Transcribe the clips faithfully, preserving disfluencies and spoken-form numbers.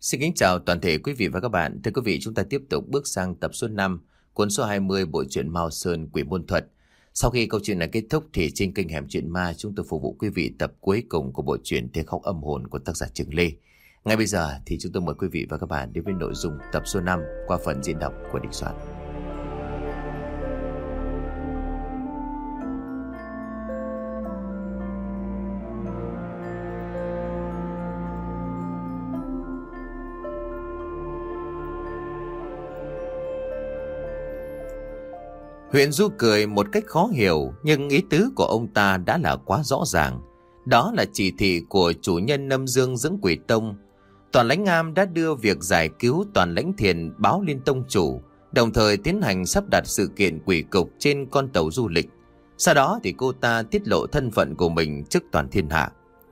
Xin kính chào toàn thể quý vị và các bạn. Thưa quý vị, chúng ta tiếp tục bước sang tập số năm, cuốn số hai mươi bộ truyện Mao Sơn Quỷ Môn Thuật. Sau khi câu chuyện này kết thúc thì trên kênh Hẻm Chuyện Ma chúng tôi phục vụ quý vị tập cuối cùng của bộ truyện Tiếng Khóc Âm Hồn của tác giả Trường Lê. Ngay bây giờ thì chúng tôi mời quý vị và các bạn đến với nội dung tập số năm qua phần diễn đọc của Đình Soạn. Huyện Du cười một cách khó hiểu, nhưng ý tứ của ông ta đã là quá rõ ràng. Đó là chỉ thị của chủ nhân Âm Dương Dưỡng Quỷ Tông. Toàn Lãnh Am đã đưa việc giải cứu Toàn Lãnh Thiền báo lên tông chủ, đồng thời tiến hành sắp đặt sự kiện quỷ cục trên con tàu du lịch. Sau đó thì cô ta tiết lộ thân phận của mình trước toàn thiên hạ.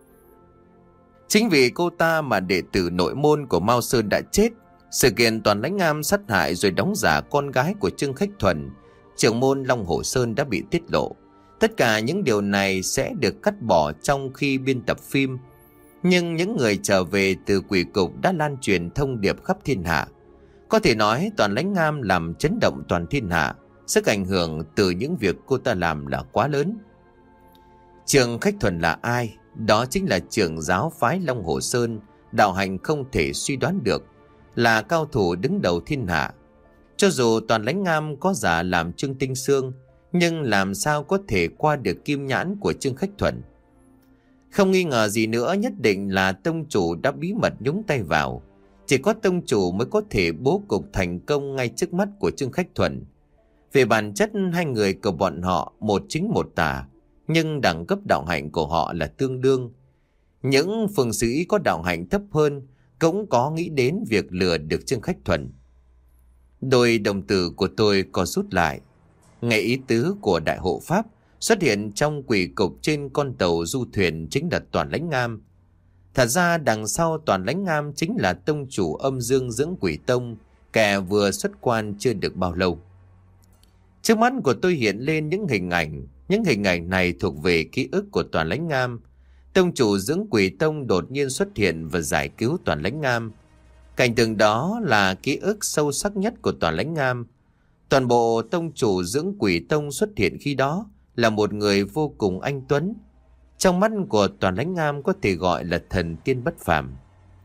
Chính vì cô ta mà đệ tử nội môn của Mao Sơn đã chết. Sự kiện Toàn Lãnh Am sát hại rồi đóng giả con gái của Trương Khách Thuần, trưởng môn Long Hổ Sơn đã bị tiết lộ. Tất cả những điều này sẽ được cắt bỏ trong khi biên tập phim. Nhưng những người trở về từ quỷ cục đã lan truyền thông điệp khắp thiên hạ. Có thể nói Toàn Lãnh Am làm chấn động toàn thiên hạ. Sức ảnh hưởng từ những việc cô ta làm là quá lớn. Trương Khách Thuần là ai? Đó chính là trưởng giáo phái Long Hổ Sơn, đạo hành không thể suy đoán được, là cao thủ đứng đầu thiên hạ. Cho dù Toàn Lãnh Am có giả làm Trương Tinh Xương, nhưng làm sao có thể qua được kim nhãn của Trương Khách Thuần. Không nghi ngờ gì nữa, nhất định là tông chủ đã bí mật nhúng tay vào. Chỉ có tông chủ mới có thể bố cục thành công ngay trước mắt của Trương Khách Thuần. Về bản chất hai người của bọn họ một chính một tà, nhưng đẳng cấp đạo hạnh của họ là tương đương. Những phương sĩ có đạo hạnh thấp hơn cũng có nghĩ đến việc lừa được Trương Khách Thuần. Đôi đồng tử của tôi co rút lại. Nghe ý tứ của Đại Hộ Pháp xuất hiện trong quỷ cục trên con tàu du thuyền chính là Toàn Lãnh Am. Thật ra đằng sau Toàn Lãnh Am chính là tông chủ Âm Dương Dưỡng Quỷ Tông, kẻ vừa xuất quan chưa được bao lâu. Trước mắt của tôi hiện lên những hình ảnh. Những hình ảnh này thuộc về ký ức của Toàn Lãnh Am. Tông chủ Dưỡng Quỷ Tông đột nhiên xuất hiện và giải cứu Toàn Lãnh Am. Cảnh tượng đó là ký ức sâu sắc nhất của Toàn Lãnh Am. Toàn bộ tông chủ Dưỡng Quỷ Tông xuất hiện khi đó là một người vô cùng anh tuấn. Trong mắt của Toàn Lãnh Am có thể gọi là thần tiên bất phàm.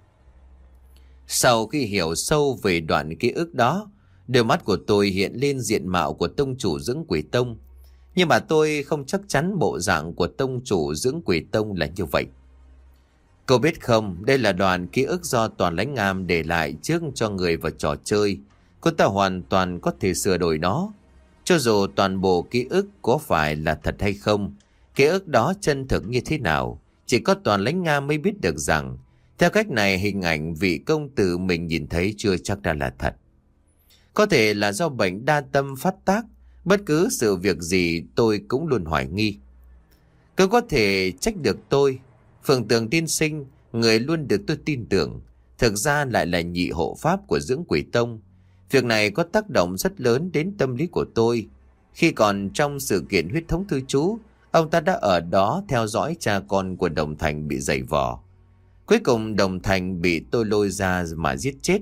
Sau khi hiểu sâu về đoạn ký ức đó, đôi mắt của tôi hiện lên diện mạo của tông chủ Dưỡng Quỷ Tông. Nhưng mà tôi không chắc chắn bộ dạng của tông chủ Dưỡng Quỷ Tông là như vậy. Cậu biết không, đây là đoạn ký ức do Toàn Lãnh Am để lại trước cho người vào trò chơi. Cô ta hoàn toàn có thể sửa đổi nó. Cho dù toàn bộ ký ức có phải là thật hay không, ký ức đó chân thực như thế nào, chỉ có Toàn Lãnh Am mới biết được rằng, theo cách này hình ảnh vị công tử mình nhìn thấy chưa chắc đã là thật. Có thể là do bệnh đa tâm phát tác, bất cứ sự việc gì tôi cũng luôn hoài nghi. Cứ có thể trách được tôi. Phượng Tường tiên sinh, người luôn được tôi tin tưởng, thực ra lại là nhị hộ pháp của Dưỡng Quỷ Tông. Việc này có tác động rất lớn đến tâm lý của tôi. Khi còn trong sự kiện huyết thống thư chú, ông ta đã ở đó theo dõi cha con của Đồng Thành bị giày vò. Cuối cùng Đồng Thành bị tôi lôi ra mà giết chết.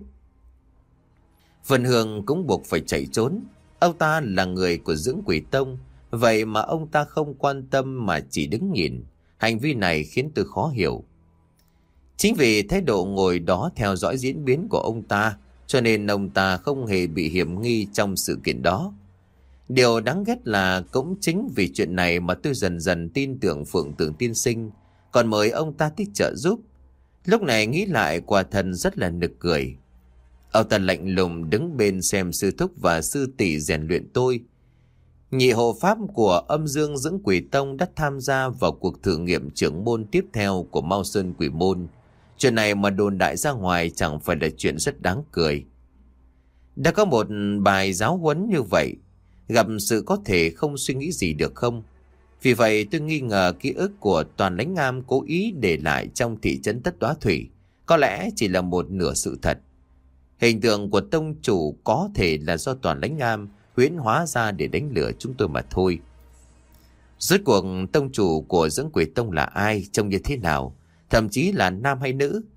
Vân Hương cũng buộc phải chạy trốn. Ông ta là người của Dưỡng Quỷ Tông, vậy mà ông ta không quan tâm mà chỉ đứng nhìn. Hành vi này khiến tôi khó hiểu. Chính vì thái độ ngồi đó theo dõi diễn biến của ông ta, cho nên ông ta không hề bị hiểm nghi trong sự kiện đó. Điều đáng ghét là cũng chính vì chuyện này mà tôi dần dần tin tưởng Phượng Tường tiên sinh, còn mời ông ta thích trợ giúp. Lúc này nghĩ lại quả thật rất là nực cười. Ông ta lạnh lùng đứng bên xem sư thúc và sư tỷ rèn luyện tôi. Nhị hộ pháp của Âm Dương Dưỡng Quỷ Tông đã tham gia vào cuộc thử nghiệm trưởng môn tiếp theo của Mao Sơn Quỷ Môn. Chuyện này mà đồn đại ra ngoài chẳng phải là chuyện rất đáng cười. Đã có một bài giáo huấn như vậy, gặp sự có thể không suy nghĩ gì được không? Vì vậy tôi nghi ngờ ký ức của Toàn Lãnh Am cố ý để lại trong thị trấn Tất Đóa Thủy có lẽ chỉ là một nửa sự thật. Hình tượng của tông chủ có thể là do Toàn Lãnh Am huyễn hóa ra để đánh lừa chúng tôi mà thôi. Rốt cuộc tông chủ của Dưỡng Quỷ Tông là ai, trông như thế nào, thậm chí là nam hay nữ?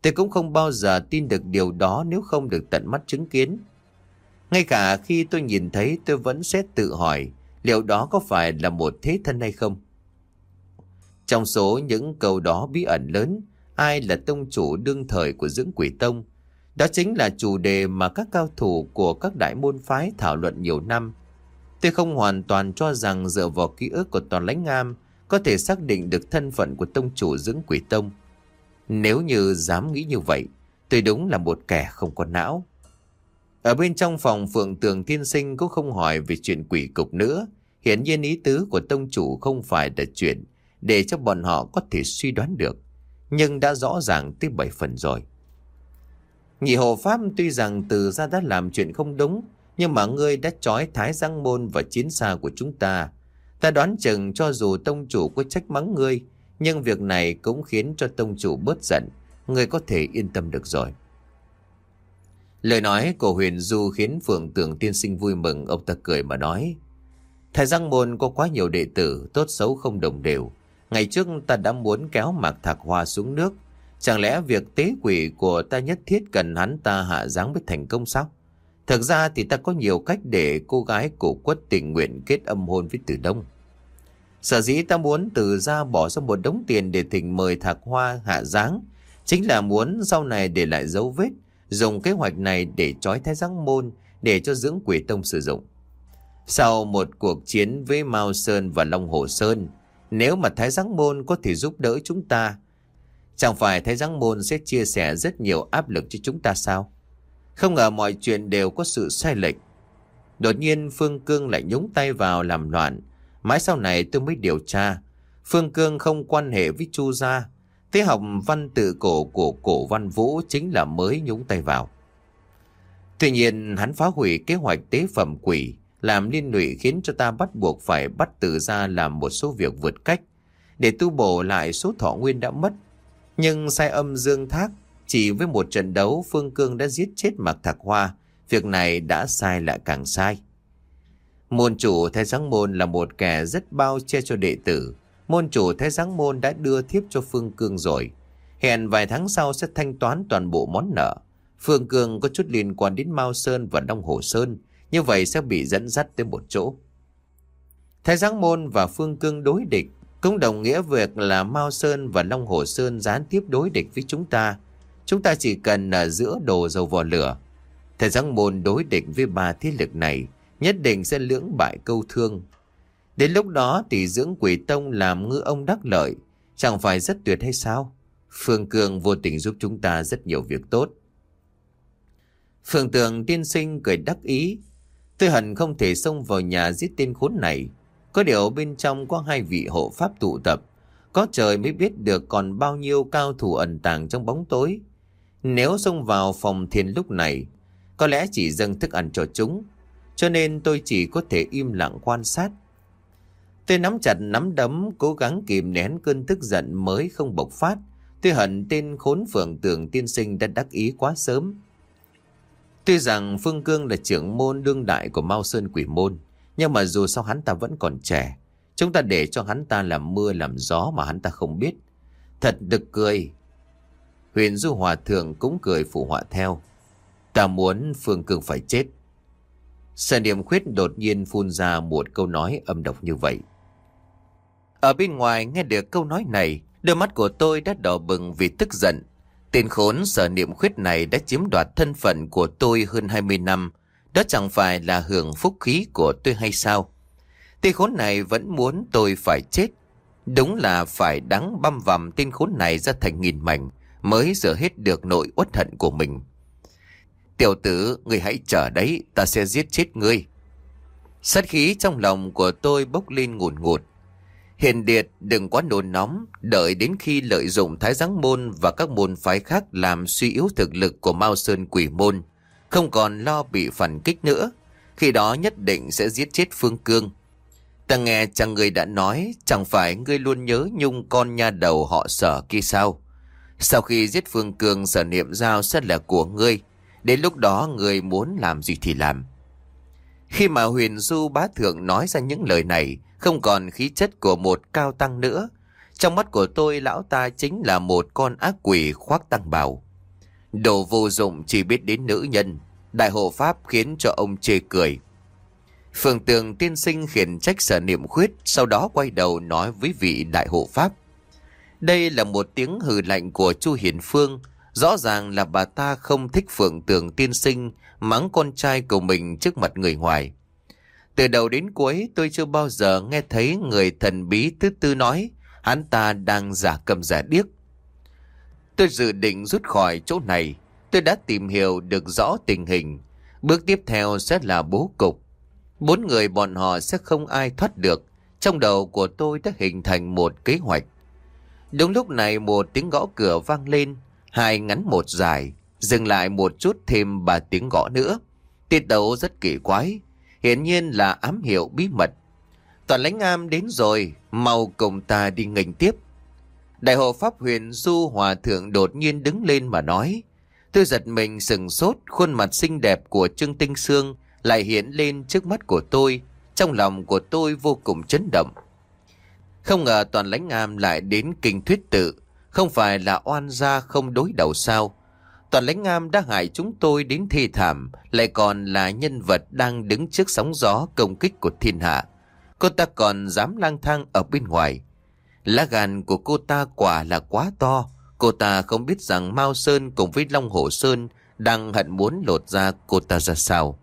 Tôi cũng không bao giờ tin được điều đó nếu không được tận mắt chứng kiến. Ngay cả khi tôi nhìn thấy, tôi vẫn sẽ tự hỏi liệu đó có phải là một thế thân hay không. Trong số những câu đó bí ẩn lớn, ai là tông chủ đương thời của Dưỡng Quỷ Tông? Đó chính là chủ đề mà các cao thủ của các đại môn phái thảo luận nhiều năm. Tôi không hoàn toàn cho rằng dựa vào ký ức của Toàn Lãnh Am có thể xác định được thân phận của tông chủ Dưỡng Quỷ Tông. Nếu như dám nghĩ như vậy, tôi đúng là một kẻ không có não. Ở bên trong phòng, Phượng Tường Tiên Sinh cũng không hỏi về chuyện quỷ cục nữa. Hiển nhiên ý tứ của tông chủ không phải là chuyện để cho bọn họ có thể suy đoán được, nhưng đã rõ ràng tới bảy phần rồi. Nhị hộ pháp tuy rằng từ ra đã làm chuyện không đúng, nhưng mà ngươi đã trói Thái Giang Môn và chiến xa của chúng ta. Ta đoán chừng cho dù tông chủ có trách mắng ngươi, nhưng việc này cũng khiến cho tông chủ bớt giận. Ngươi có thể yên tâm được rồi. Lời nói của Huyền Du khiến Phượng Tường Tiên Sinh vui mừng. Ông ta cười mà nói: Thái Giang Môn có quá nhiều đệ tử, tốt xấu không đồng đều. Ngày trước ta đã muốn kéo Mạc Thạc Hoa xuống nước. Chẳng lẽ việc tế quỷ của ta nhất thiết cần hắn ta hạ giáng mới thành công sao? Thực ra thì ta có nhiều cách để cô gái cổ quất tình nguyện kết âm hôn với Từ Đông. Sở dĩ ta muốn Từ ra bỏ ra một đống tiền để thỉnh mời Thạc Hoa hạ giáng, chính là muốn sau này để lại dấu vết, dùng kế hoạch này để trói Thái Giang Môn, để cho Dưỡng Quỷ Tông sử dụng. Sau một cuộc chiến với Mao Sơn và Long Hồ Sơn, nếu mà Thái Giang Môn có thể giúp đỡ chúng ta, chẳng phải Thái Giang Môn sẽ chia sẻ rất nhiều áp lực cho chúng ta sao? Không ngờ mọi chuyện đều có sự sai lệch. Đột nhiên Phương Cương lại nhúng tay vào làm loạn. Mãi sau này tôi mới điều tra, Phương Cương không quan hệ với Chu gia. Thế học văn tự cổ của Cổ Văn Vũ chính là mới nhúng tay vào. Tuy nhiên hắn phá hủy kế hoạch tế phẩm quỷ, làm liên lụy khiến cho ta bắt buộc phải bắt Từ ra làm một số việc vượt cách để tu bổ lại số thọ nguyên đã mất. Nhưng sai âm dương thác, chỉ với một trận đấu Phương Cương đã giết chết Mạc Thạc Hoa. Việc này đã sai lại càng sai. Môn chủ Thái Giáng Môn là một kẻ rất bao che cho đệ tử. Môn chủ Thái Giáng Môn đã đưa thiếp cho Phương Cương rồi, hẹn vài tháng sau sẽ thanh toán toàn bộ món nợ. Phương Cương có chút liên quan đến Mao Sơn và Long Hồ Sơn, như vậy sẽ bị dẫn dắt tới một chỗ. Thái Giáng Môn và Phương Cương đối địch cũng đồng nghĩa việc là Mao Sơn và Long Hồ Sơn gián tiếp đối địch với chúng ta. Chúng ta chỉ cần ở giữa đổ dầu vào lửa. Thái Giáng Môn đối địch với ba thế lực này, nhất định sẽ lưỡng bại câu thương. Đến lúc đó thì Dưỡng Quỷ Tông làm ngư ông đắc lợi, chẳng phải rất tuyệt hay sao? Phương Cương vô tình giúp chúng ta rất nhiều việc tốt. Phượng Tường Tiên Sinh cười đắc ý: Tôi hận không thể xông vào nhà giết tên khốn này. Có điều bên trong có hai vị hộ pháp tụ tập, có trời mới biết được còn bao nhiêu cao thủ ẩn tàng trong bóng tối. Nếu xông vào phòng thiền lúc này, có lẽ chỉ dâng thức ăn cho chúng, cho nên tôi chỉ có thể im lặng quan sát. Tôi nắm chặt nắm đấm, cố gắng kìm nén cơn tức giận mới không bộc phát. Tôi hận tên khốn Phượng Tường Tiên Sinh đã đắc ý quá sớm. Tuy rằng Phương Cương là trưởng môn đương đại của Mao Sơn Quỷ Môn, nhưng mà dù sao hắn ta vẫn còn trẻ. Chúng ta để cho hắn ta làm mưa làm gió mà hắn ta không biết. Thật nực cười. Huyền Du Hòa Thượng cũng cười phụ họa theo: Ta muốn Phương Cương phải chết. Sở Niệm Khuyết đột nhiên phun ra một câu nói âm độc như vậy. Ở bên ngoài nghe được câu nói này, đôi mắt của tôi đã đỏ bừng vì tức giận. Tên khốn Sở Niệm Khuyết này đã chiếm đoạt thân phận của tôi hơn hai mươi năm. Đó chẳng phải là hưởng phúc khí của tôi hay sao? Tên khốn này vẫn muốn tôi phải chết. Đúng là phải đắng băm vằm tên khốn này ra thành nghìn mảnh mới rửa hết được nỗi uất hận của mình. Tiểu tử, ngươi hãy chờ đấy, ta sẽ giết chết ngươi. Sát khí trong lòng của tôi bốc lên ngùn ngụt. Hiền Điệt, đừng quá nôn nóng, đợi đến khi lợi dụng Thái Giáng Môn và các môn phái khác làm suy yếu thực lực của Mao Sơn Quỷ Môn, không còn lo bị phản kích nữa, khi đó nhất định sẽ giết chết Phương Cương. Ta nghe chàng người đã nói, chẳng phải ngươi luôn nhớ nhung con nha đầu họ Sở kia sao? Sau khi giết Phương Cương, Sở Niệm Giao sẽ là của ngươi. Đến lúc đó ngươi muốn làm gì thì làm. Khi mà Huyền Du Bá Thượng nói ra những lời này, không còn khí chất của một cao tăng nữa. Trong mắt của tôi, lão ta chính là một con ác quỷ khoác tăng bào. Đồ vô dụng chỉ biết đến nữ nhân. Đại hộ pháp khiến cho ông chê cười. Phượng Tường tiên sinh khiển trách Sở Niệm Khuyết, sau đó quay đầu nói với vị đại hộ pháp. Đây là một tiếng hừ lạnh của Chu Hiền Phương. Rõ ràng là bà ta không thích Phượng Tường tiên sinh mắng con trai của mình trước mặt người ngoài. Từ đầu đến cuối tôi chưa bao giờ nghe thấy người thần bí thứ tư nói hắn ta đang giả câm giả điếc. Tôi dự định rút khỏi chỗ này. Tôi đã tìm hiểu được rõ tình hình. Bước tiếp theo sẽ là bố cục. Bốn người bọn họ sẽ không ai thoát được. Trong đầu của tôi đã hình thành một kế hoạch. Đúng lúc này một tiếng gõ cửa vang lên. Hai ngắn một dài. Dừng lại một chút thêm ba tiếng gõ nữa. Tiết tấu rất kỳ quái. Hiển nhiên là ám hiệu bí mật. Toàn Lãnh Am đến rồi. Mau cùng ta đi nghênh tiếp. Đại hộ pháp Huyền Du Hòa Thượng đột nhiên đứng lên mà nói. Tôi giật mình sừng sốt. Khuôn mặt xinh đẹp của Trương Tinh Sương lại hiện lên trước mắt của tôi. Trong lòng của tôi vô cùng chấn động. Không ngờ Toàn Lãnh Am lại đến Kinh Thuyết Tự. Không phải là oan gia không đối đầu sao? Toàn Lãnh Am đã hại chúng tôi đến thê thảm, lại còn là nhân vật đang đứng trước sóng gió công kích của thiên hạ. Cô ta còn dám lang thang ở bên ngoài. Lá gan của cô ta quả là quá to. Cô ta không biết rằng Mao Sơn cùng với Long Hổ Sơn đang hận muốn lột da cô ta ra sao.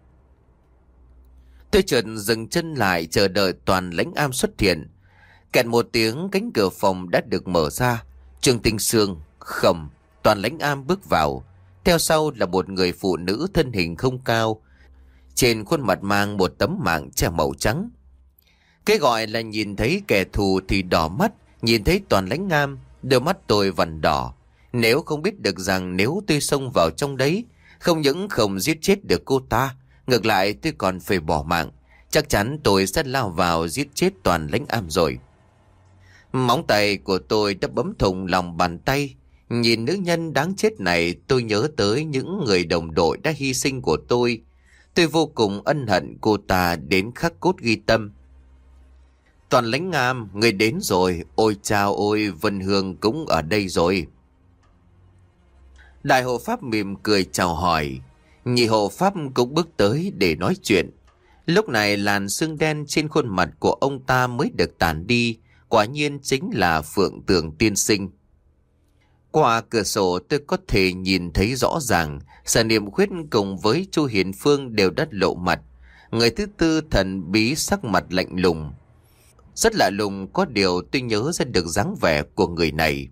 Tôi chợt dừng chân lại chờ đợi Toàn Lãnh Am xuất hiện. Kẹt một tiếng, cánh cửa phòng đã được mở ra. Trương Tinh Sương, Khẩm, Toàn Lãnh Am bước vào. Theo sau là một người phụ nữ thân hình không cao. Trên khuôn mặt mang một tấm mạng che màu trắng. Cái gọi là nhìn thấy kẻ thù thì đỏ mắt. Nhìn thấy Toàn Lãnh Am, đôi mắt tôi vằn đỏ. Nếu không biết được rằng nếu tôi xông vào trong đấy, không những không giết chết được cô ta, ngược lại tôi còn phải bỏ mạng. Chắc chắn tôi sẽ lao vào giết chết Toàn Lãnh Am rồi. Móng tay của tôi đã bấm thủng lòng bàn tay. Nhìn nữ nhân đáng chết này, tôi nhớ tới những người đồng đội đã hy sinh của tôi. Tôi vô cùng ân hận cô ta đến khắc cốt ghi tâm. Toàn Lãnh Am, người đến rồi. Ôi chao ôi, Vân Hương cũng ở đây rồi. Đại hộ pháp mỉm cười chào hỏi. Nhị hộ pháp cũng bước tới để nói chuyện. Lúc này làn sương đen trên khuôn mặt của ông ta mới được tản đi. Quả nhiên chính là Phượng Tường tiên sinh. Qua cửa sổ tôi có thể nhìn thấy rõ ràng Sở Niệm Khuyết cùng với Chu Hiền Phương đều đã lộ mặt. Người thứ tư thần bí sắc mặt lạnh lùng. Rất lạ lùng, có điều tôi nhớ ra được dáng vẻ của người này.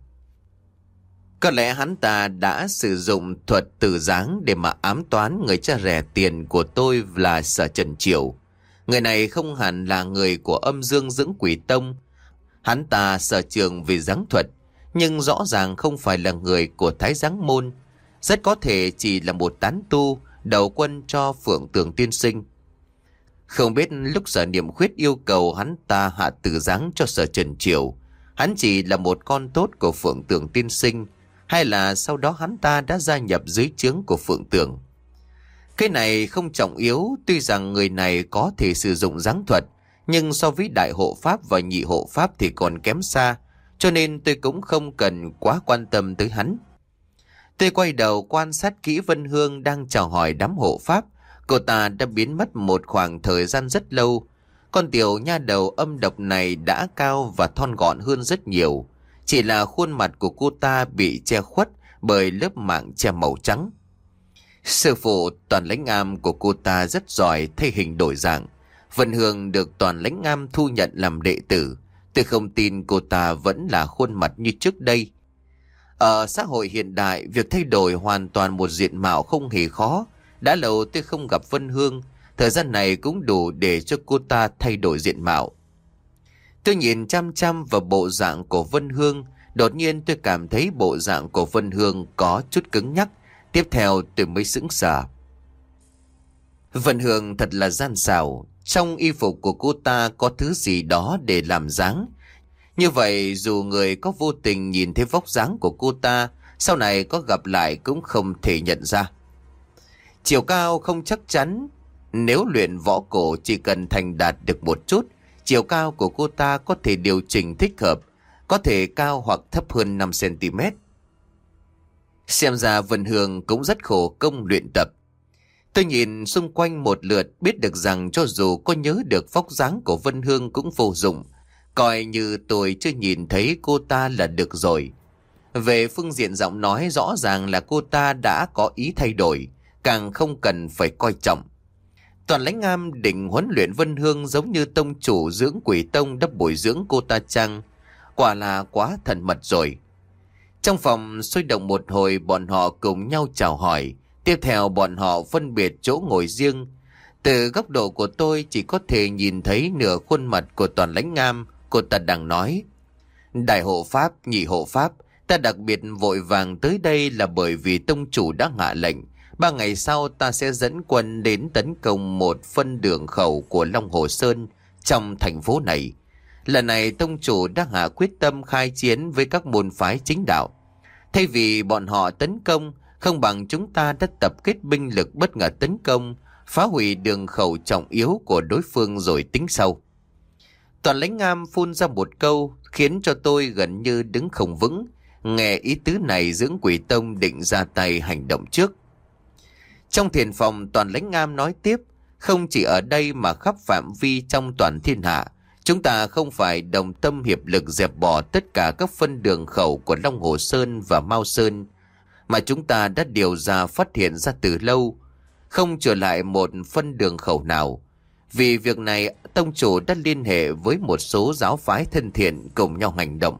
Có lẽ hắn ta đã sử dụng thuật từ dáng để mà ám toán người cha rẻ tiền của tôi là Sở Trần Triều. Người này không hẳn là người của Âm Dương Dưỡng Quỷ Tông. Hắn ta sở trường về giáng thuật, nhưng rõ ràng không phải là người của Thái Giáng Môn. Rất có thể chỉ là một tán tu đầu quân cho Phượng Tường tiên sinh. Không biết lúc Sở Niệm Khuyết yêu cầu hắn ta hạ tử giáng cho Sở Trần Triều, hắn chỉ là một con tốt của Phượng Tường tiên sinh, hay là sau đó hắn ta đã gia nhập dưới trướng của Phượng Tường. Cái này không trọng yếu. Tuy rằng người này có thể sử dụng giáng thuật, nhưng so với đại hộ pháp và nhị hộ pháp thì còn kém xa, cho nên tôi cũng không cần quá quan tâm tới hắn. Tôi quay đầu quan sát kỹ Vân Hương đang chào hỏi đám hộ pháp. Cô ta đã biến mất một khoảng thời gian rất lâu. Con tiểu nha đầu âm độc này đã cao và thon gọn hơn rất nhiều. Chỉ là khuôn mặt của cô ta bị che khuất bởi lớp mạng che màu trắng. Sư phụ Toàn Lãnh Am của cô ta rất giỏi thay hình đổi dạng. Vân Hương được Toàn Lãnh Am thu nhận làm đệ tử. Tôi không tin cô ta vẫn là khuôn mặt như trước đây. Ở xã hội hiện đại, việc thay đổi hoàn toàn một diện mạo không hề khó. Đã lâu tôi không gặp Vân Hương, thời gian này cũng đủ để cho cô ta thay đổi diện mạo. Tôi nhìn chăm chăm vào bộ dạng của Vân Hương. Đột nhiên tôi cảm thấy bộ dạng của Vân Hương có chút cứng nhắc. Tiếp theo tôi mới sững sờ. Vân Hương thật là gian xảo. Trong y phục của cô ta có thứ gì đó để làm dáng. Như vậy dù người có vô tình nhìn thấy vóc dáng của cô ta, sau này có gặp lại cũng không thể nhận ra. Chiều cao không chắc chắn. Nếu luyện võ cổ chỉ cần thành đạt được một chút, chiều cao của cô ta có thể điều chỉnh thích hợp, có thể cao hoặc thấp hơn năm xăng ti mét. Xem ra Vân Hương cũng rất khổ công luyện tập. Tôi nhìn xung quanh một lượt, biết được rằng cho dù có nhớ được vóc dáng của Vân Hương cũng vô dụng. Coi như tôi chưa nhìn thấy cô ta là được rồi. Về phương diện giọng nói, rõ ràng là cô ta đã có ý thay đổi, càng không cần phải coi trọng. Toàn Lãnh Am định huấn luyện Vân Hương giống như tông chủ dưỡng Quỷ Tông đã bồi dưỡng cô ta chăng? Quả là quá thần mật rồi. Trong phòng sôi động một hồi, bọn họ cùng nhau chào hỏi. Tiếp theo bọn họ phân biệt chỗ ngồi riêng. Từ góc độ của tôi chỉ có thể nhìn thấy nửa khuôn mặt của Toàn Lãnh Am. Cô ta đang nói: Đại hộ pháp, nhị hộ pháp, ta đặc biệt vội vàng tới đây là bởi vì tông chủ đã hạ lệnh. Ba ngày sau ta sẽ dẫn quân đến tấn công một phân đường khẩu của Long Hồ Sơn trong thành phố này. Lần này tông chủ đã hạ quyết tâm khai chiến với các môn phái chính đạo. Thay vì bọn họ tấn công, không bằng chúng ta đã tập kết binh lực bất ngờ tấn công, phá hủy đường khẩu trọng yếu của đối phương rồi tính sau. Toàn Lãnh Am phun ra một câu khiến cho tôi gần như đứng không vững. Nghe ý tứ này, dưỡng Quỷ Tông định ra tay hành động trước. Trong thiền phòng, Toàn Lãnh Am nói tiếp: Không chỉ ở đây mà khắp phạm vi trong toàn thiên hạ, chúng ta không phải đồng tâm hiệp lực dẹp bỏ tất cả các phân đường khẩu của Long Hồ Sơn và Mao Sơn, mà chúng ta đã điều ra phát hiện ra từ lâu, không trở lại một phân đường khẩu nào. Vì việc này, tông chủ đã liên hệ với một số giáo phái thân thiện cùng nhau hành động.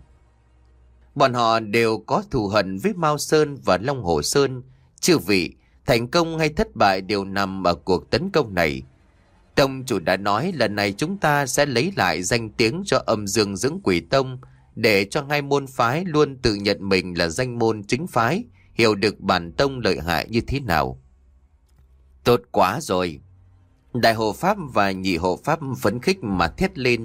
Bọn họ đều có thù hận với Mao Sơn và Long Hồ Sơn. Chư vị, thành công hay thất bại đều nằm ở cuộc tấn công này. Tông chủ đã nói lần này chúng ta sẽ lấy lại danh tiếng cho Âm Dương Dưỡng Quỷ Tông, để cho hai môn phái luôn tự nhận mình là danh môn chính phái, hiểu được bản tông lợi hại như thế nào. Tốt quá rồi. Đại hộ pháp và nhị hộ pháp phấn khích mà thét lên.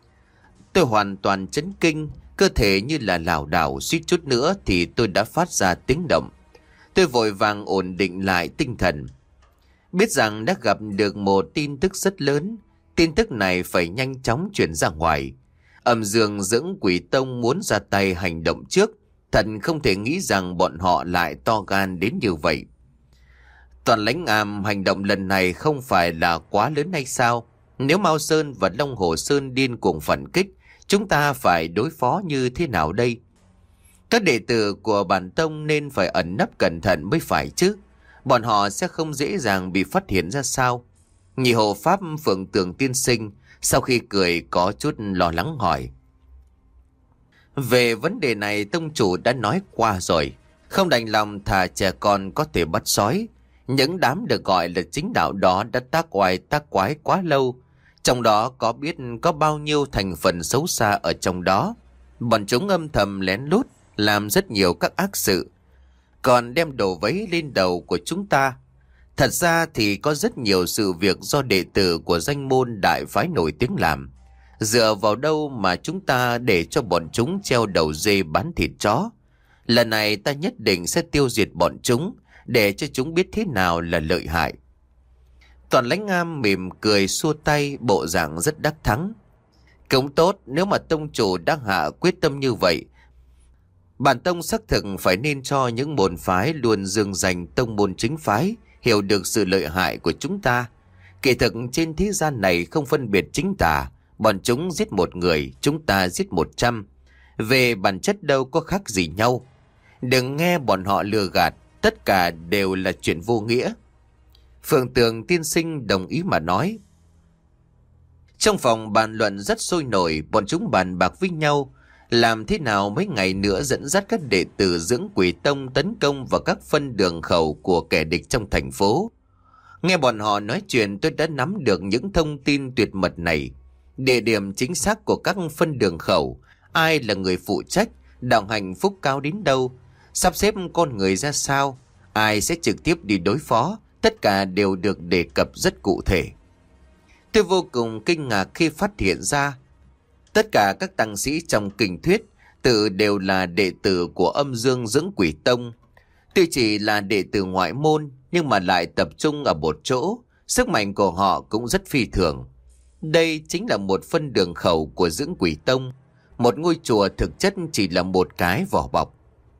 Tôi hoàn toàn chấn kinh, cơ thể như là lảo đảo, suýt chút nữa thì tôi đã phát ra tiếng động. Tôi vội vàng ổn định lại tinh thần. Biết rằng đã gặp được một tin tức rất lớn, tin tức này phải nhanh chóng chuyển ra ngoài. Âm Dương Dưỡng Quỷ Tông muốn ra tay hành động trước, thật không thể nghĩ rằng bọn họ lại to gan đến như vậy. Toàn Lãnh Am, hành động lần này không phải là quá lớn hay sao? Nếu Mao Sơn và Long Hồ Sơn điên cuồng phản kích, chúng ta phải đối phó như thế nào đây? Các đệ tử của bản tông nên phải ẩn nấp cẩn thận mới phải chứ. Bọn họ sẽ không dễ dàng bị phát hiện ra sao? Nhị hộ pháp Phượng Tường tiên sinh sau khi cười có chút lo lắng hỏi. Về vấn đề này tông chủ đã nói qua rồi. Không đành lòng thà trẻ con có thể bắt sói. Những đám được gọi là chính đạo đó đã tác oai tác quái quá lâu. Trong đó có biết có bao nhiêu thành phần xấu xa ở trong đó. Bọn chúng âm thầm lén lút làm rất nhiều các ác sự, còn đem đổ vấy lên đầu của chúng ta. Thật ra thì có rất nhiều sự việc do đệ tử của danh môn đại phái nổi tiếng làm. Dựa vào đâu mà chúng ta để cho bọn chúng treo đầu dê bán thịt chó? Lần này ta nhất định sẽ tiêu diệt bọn chúng, để cho chúng biết thế nào là lợi hại. Toàn Lãnh Am mỉm cười xua tay, bộ dạng rất đắc thắng. Cũng tốt, nếu mà tông chủ đã hạ quyết tâm như vậy, bản tông xác thực phải nên cho những môn phái luôn dương danh tông môn chính phái hiểu được sự lợi hại của chúng ta. Kỳ thực trên thế gian này không phân biệt chính tà, bọn chúng giết một người, chúng ta giết một trăm. Về bản chất đâu có khác gì nhau. Đừng nghe bọn họ lừa gạt, tất cả đều là chuyện vô nghĩa. Phượng Tường tiên sinh đồng ý mà nói. Trong phòng bàn luận rất sôi nổi, bọn chúng bàn bạc với nhau làm thế nào mấy ngày nữa dẫn dắt các đệ tử Dưỡng Quỷ Tông tấn công vào các phân đường khẩu của kẻ địch trong thành phố. Nghe bọn họ nói chuyện, tôi đã nắm được những thông tin tuyệt mật này. Địa điểm chính xác của các phân đường khẩu, ai là người phụ trách, đạo hạnh phúc cao đến đâu, sắp xếp con người ra sao, ai sẽ trực tiếp đi đối phó, tất cả đều được đề cập rất cụ thể. Tôi vô cùng kinh ngạc khi phát hiện ra tất cả các tăng sĩ trong kinh thuyết tự đều là đệ tử của Âm Dương Dưỡng Quỷ Tông. Tuy chỉ là đệ tử ngoại môn nhưng mà lại tập trung ở một chỗ, sức mạnh của họ cũng rất phi thường. Đây chính là một phân đường khẩu của Dưỡng Quỷ Tông, một ngôi chùa thực chất chỉ là một cái vỏ bọc.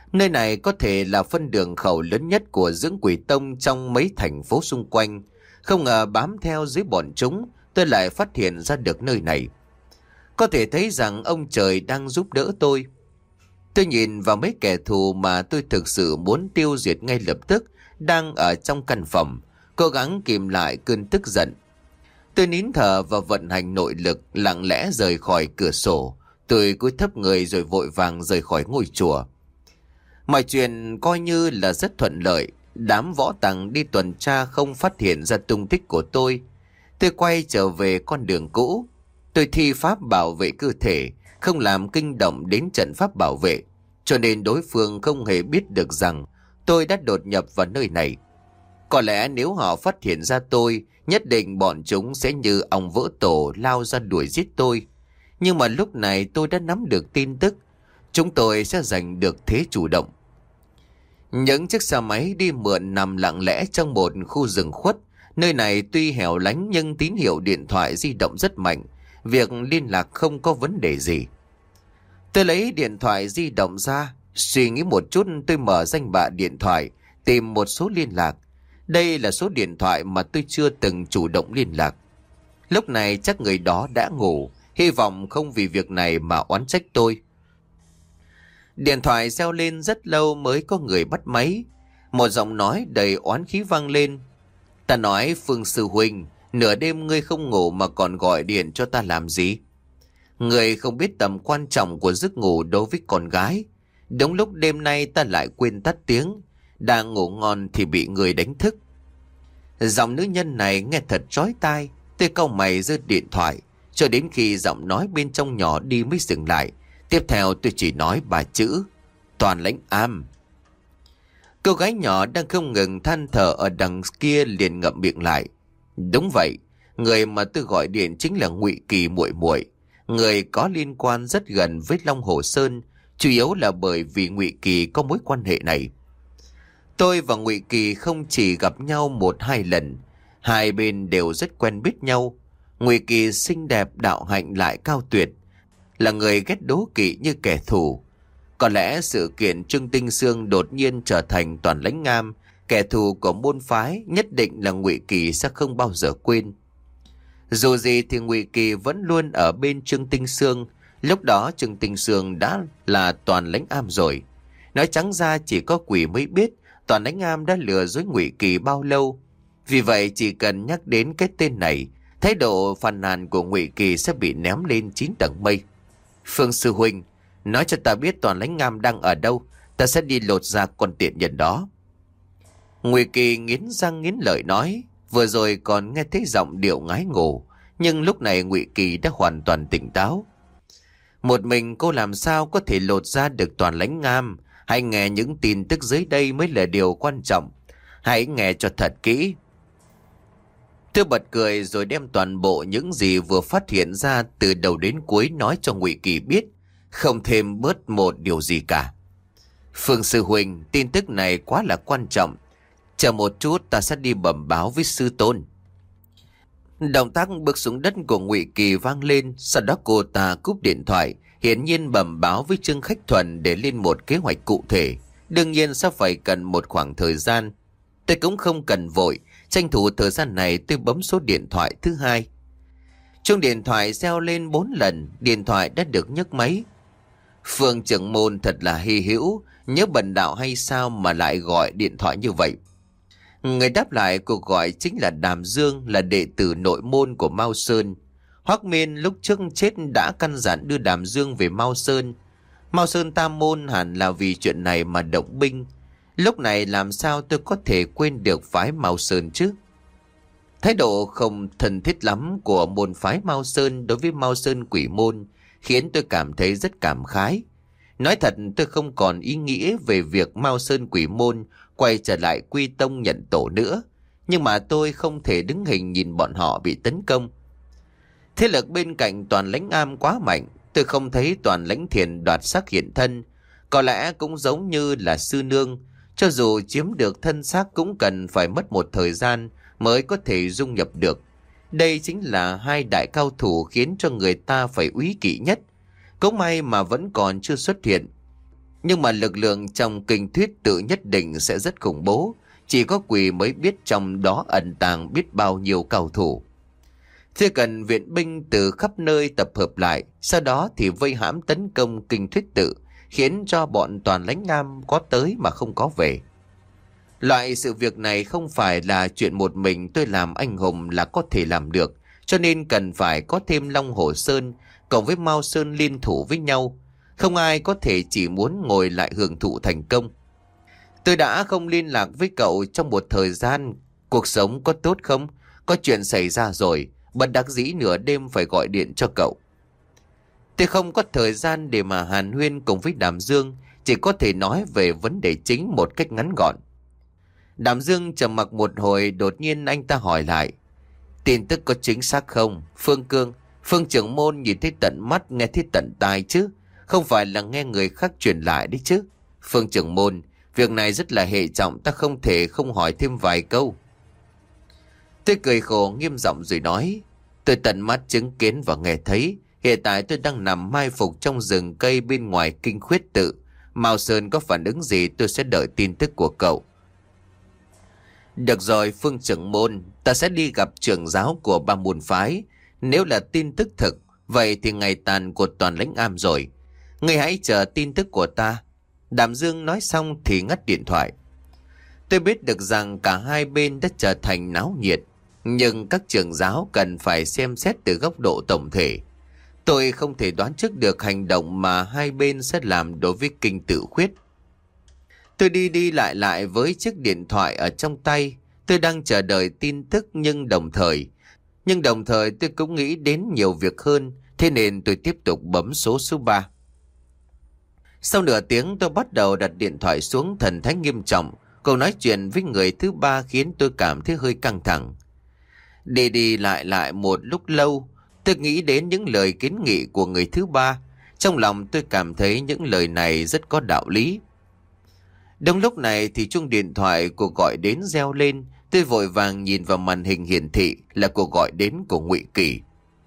Nơi này có thể là phân đường khẩu lớn nhất của Dưỡng Quỷ Tông trong mấy thành phố xung quanh. Không ngờ bám theo dưới bọn chúng, tôi lại phát hiện ra được nơi này. Có thể thấy rằng ông trời đang giúp đỡ tôi. Tôi nhìn vào mấy kẻ thù mà tôi thực sự muốn tiêu diệt ngay lập tức, đang ở trong căn phòng, cố gắng kìm lại cơn tức giận. Tôi nín thở và vận hành nội lực, lặng lẽ rời khỏi cửa sổ. Tôi cúi thấp người rồi vội vàng rời khỏi ngôi chùa. Mọi chuyện coi như là rất thuận lợi. Đám võ tăng đi tuần tra không phát hiện ra tung tích của tôi. Tôi quay trở về con đường cũ. Tôi thi pháp bảo vệ cơ thể, không làm kinh động đến trận pháp bảo vệ, cho nên đối phương không hề biết được rằng tôi đã đột nhập vào nơi này. Có lẽ nếu họ phát hiện ra tôi, nhất định bọn chúng sẽ như ong vỡ tổ lao ra đuổi giết tôi. Nhưng mà lúc này tôi đã nắm được tin tức, chúng tôi sẽ giành được thế chủ động. Những chiếc xe máy đi mượn nằm lặng lẽ trong một khu rừng khuất. Nơi này tuy hẻo lánh nhưng tín hiệu điện thoại di động rất mạnh. Việc liên lạc không có vấn đề gì. Tôi lấy điện thoại di động ra, suy nghĩ một chút, tôi mở danh bạ điện thoại, tìm một số liên lạc. Đây là số điện thoại mà tôi chưa từng chủ động liên lạc. Lúc này chắc người đó đã ngủ, hy vọng không vì việc này mà oán trách tôi. Điện thoại reo lên rất lâu mới có người bắt máy. Một giọng nói đầy oán khí vang lên. Ta nói Phương Sư Huynh, nửa đêm ngươi không ngủ mà còn gọi điện cho ta làm gì? Người không biết tầm quan trọng của giấc ngủ đối với con gái. Đúng lúc đêm nay ta lại quên tắt tiếng, đang ngủ ngon thì bị người đánh thức. Giọng nữ nhân này nghe thật chói tai. Tôi cau mày giơ điện thoại, cho đến khi giọng nói bên trong nhỏ đi mới dừng lại. Tiếp theo tôi chỉ nói ba chữ: Toàn Lãnh Am. Cô gái nhỏ đang không ngừng than thở ở đằng kia liền ngậm miệng lại. Đúng vậy, người mà tôi gọi điện chính là Ngụy Kỳ muội muội, người có liên quan rất gần với Long Hồ Sơn, chủ yếu là bởi vì Ngụy Kỳ có mối quan hệ này. Tôi và Ngụy Kỳ không chỉ gặp nhau một hai lần, hai bên đều rất quen biết nhau. Ngụy Kỳ xinh đẹp, đạo hạnh lại cao tuyệt, là người ghét đố kỵ như kẻ thù. Có lẽ sự kiện Trương Tinh Sương đột nhiên trở thành Toàn Lãnh Am, kẻ thù của môn phái, nhất định là Ngụy Kỳ sẽ không bao giờ quên. Dù gì thì Ngụy Kỳ vẫn luôn ở bên Trương Tinh Sương. Lúc đó Trương Tinh Sương đã là Toàn Lãnh Am rồi. Nói trắng ra chỉ có quỷ mới biết Toàn Lãnh Am đã lừa dối Ngụy Kỳ bao lâu. Vì vậy chỉ cần nhắc đến cái tên này, thái độ phàn nàn của Ngụy Kỳ sẽ bị ném lên chín tầng mây. Phương Sư Huynh, nói cho ta biết Toàn Lãnh Am đang ở đâu, ta sẽ đi lột ra con tiện nhân đó. Ngụy Kỳ nghiến răng nghiến lợi nói. Vừa rồi còn nghe thấy giọng điệu ngái ngủ, nhưng lúc này Ngụy Kỳ đã hoàn toàn tỉnh táo. Một mình cô làm sao có thể lột ra được Toàn Lãnh Am? Hãy nghe những tin tức dưới đây mới là điều quan trọng. Hãy nghe cho thật kỹ. Tôi bật cười rồi đem toàn bộ những gì vừa phát hiện ra từ đầu đến cuối nói cho Ngụy Kỳ biết, không thêm bớt một điều gì cả. Phương Sư Huynh, tin tức này quá là quan trọng. Chờ một chút, ta sẽ đi bẩm báo với sư tôn. Động tác bước xuống đất của Ngụy Kỳ vang lên, sau đó cô ta cúp điện thoại, hiển nhiên bẩm báo với Trương Khách Thuần để lên một kế hoạch cụ thể. Đương nhiên sẽ phải cần một khoảng thời gian. Tôi cũng không cần vội, tranh thủ thời gian này tôi bấm số điện thoại thứ hai. Chuông điện thoại reo lên bốn lần, điện thoại đã được nhấc máy. Phương trưởng môn thật là hy hữu, nhớ bần đạo hay sao mà lại gọi điện thoại như vậy. Người đáp lại cuộc gọi chính là Đàm Dương, là đệ tử nội môn của Mao Sơn. Hoắc Miên lúc trước chết đã căn dặn đưa Đàm Dương về Mao Sơn. Mao Sơn tam môn hẳn là vì chuyện này mà động binh. Lúc này làm sao tôi có thể quên được phái Mao Sơn chứ? Thái độ không thân thiết lắm của môn phái Mao Sơn đối với Mao Sơn Quỷ Môn khiến tôi cảm thấy rất cảm khái. Nói thật, tôi không còn ý nghĩa về việc Mao Sơn Quỷ Môn quay trở lại Quy Tông nhận tổ nữa. Nhưng mà tôi không thể đứng hình nhìn bọn họ bị tấn công. Thế lực bên cạnh Toàn Lãnh Am quá mạnh, tôi không thấy Toàn Lãnh Thiền đoạt xác hiện thân. Có lẽ cũng giống như là sư nương, cho dù chiếm được thân xác cũng cần phải mất một thời gian mới có thể dung nhập được. Đây chính là hai đại cao thủ khiến cho người ta phải úy kỵ nhất. Cũng may mà vẫn còn chưa xuất hiện. Nhưng mà lực lượng trong kinh thuyết tự nhất định sẽ rất khủng bố. Chỉ có quỷ mới biết trong đó ẩn tàng biết bao nhiêu cao thủ. Thế cần viện binh từ khắp nơi tập hợp lại, sau đó thì vây hãm tấn công kinh thuyết tự, khiến cho bọn Toàn Lãnh Nam có tới mà không có về. Loại sự việc này không phải là chuyện một mình tôi làm anh hùng là có thể làm được, cho nên cần phải có thêm Long Hồ Sơn cộng với Mao Sơn liên thủ với nhau. Không ai có thể chỉ muốn ngồi lại hưởng thụ thành công. Tôi đã không liên lạc với cậu trong một thời gian. Cuộc sống có tốt không? Có chuyện xảy ra rồi, bất đắc dĩ nửa đêm phải gọi điện cho cậu. Tôi không có thời gian để mà hàn huyên cùng với Đàm Dương, chỉ có thể nói về vấn đề chính một cách ngắn gọn. Đàm Dương trầm mặc một hồi, đột nhiên anh ta hỏi lại. Tin tức có chính xác không? Phương Cương, Phương trưởng môn nhìn thấy tận mắt, nghe thấy tận tai chứ? Không phải là nghe người khác truyền lại đấy chứ? Phương trưởng môn, việc này rất là hệ trọng, ta không thể không hỏi thêm vài câu. Tôi cười khổ nghiêm giọng rồi nói. Tôi tận mắt chứng kiến và nghe thấy. Hiện tại tôi đang nằm mai phục trong rừng cây bên ngoài kinh khuyết tự. Mao Sơn có phản ứng gì tôi sẽ đợi tin tức của cậu. Được rồi Phương trưởng môn, ta sẽ đi gặp trưởng giáo của ba môn phái. Nếu là tin tức thực, vậy thì ngày tàn của Toàn Lãnh Am rồi. Ngươi hãy chờ tin tức của ta. Đàm Dương nói xong thì ngắt điện thoại. Tôi biết được rằng cả hai bên đã trở thành náo nhiệt, nhưng các trưởng giáo cần phải xem xét từ góc độ tổng thể. Tôi không thể đoán trước được hành động mà hai bên sẽ làm đối với kinh tự khuyết. Tôi đi đi lại lại với chiếc điện thoại ở trong tay. Tôi đang chờ đợi tin tức nhưng đồng thời Nhưng đồng thời tôi cũng nghĩ đến nhiều việc hơn. Thế nên tôi tiếp tục bấm số số ba. Sau nửa tiếng tôi bắt đầu đặt điện thoại xuống, thần thái nghiêm trọng. Câu nói chuyện với người thứ ba khiến tôi cảm thấy hơi căng thẳng. Đi đi lại lại một lúc lâu, tôi nghĩ đến những lời kiến nghị của người thứ ba. Trong lòng tôi cảm thấy những lời này rất có đạo lý. Đúng lúc này thì chuông điện thoại cuộc gọi đến reo lên. Tôi vội vàng nhìn vào màn hình hiển thị là cuộc gọi đến của Ngụy Kỳ.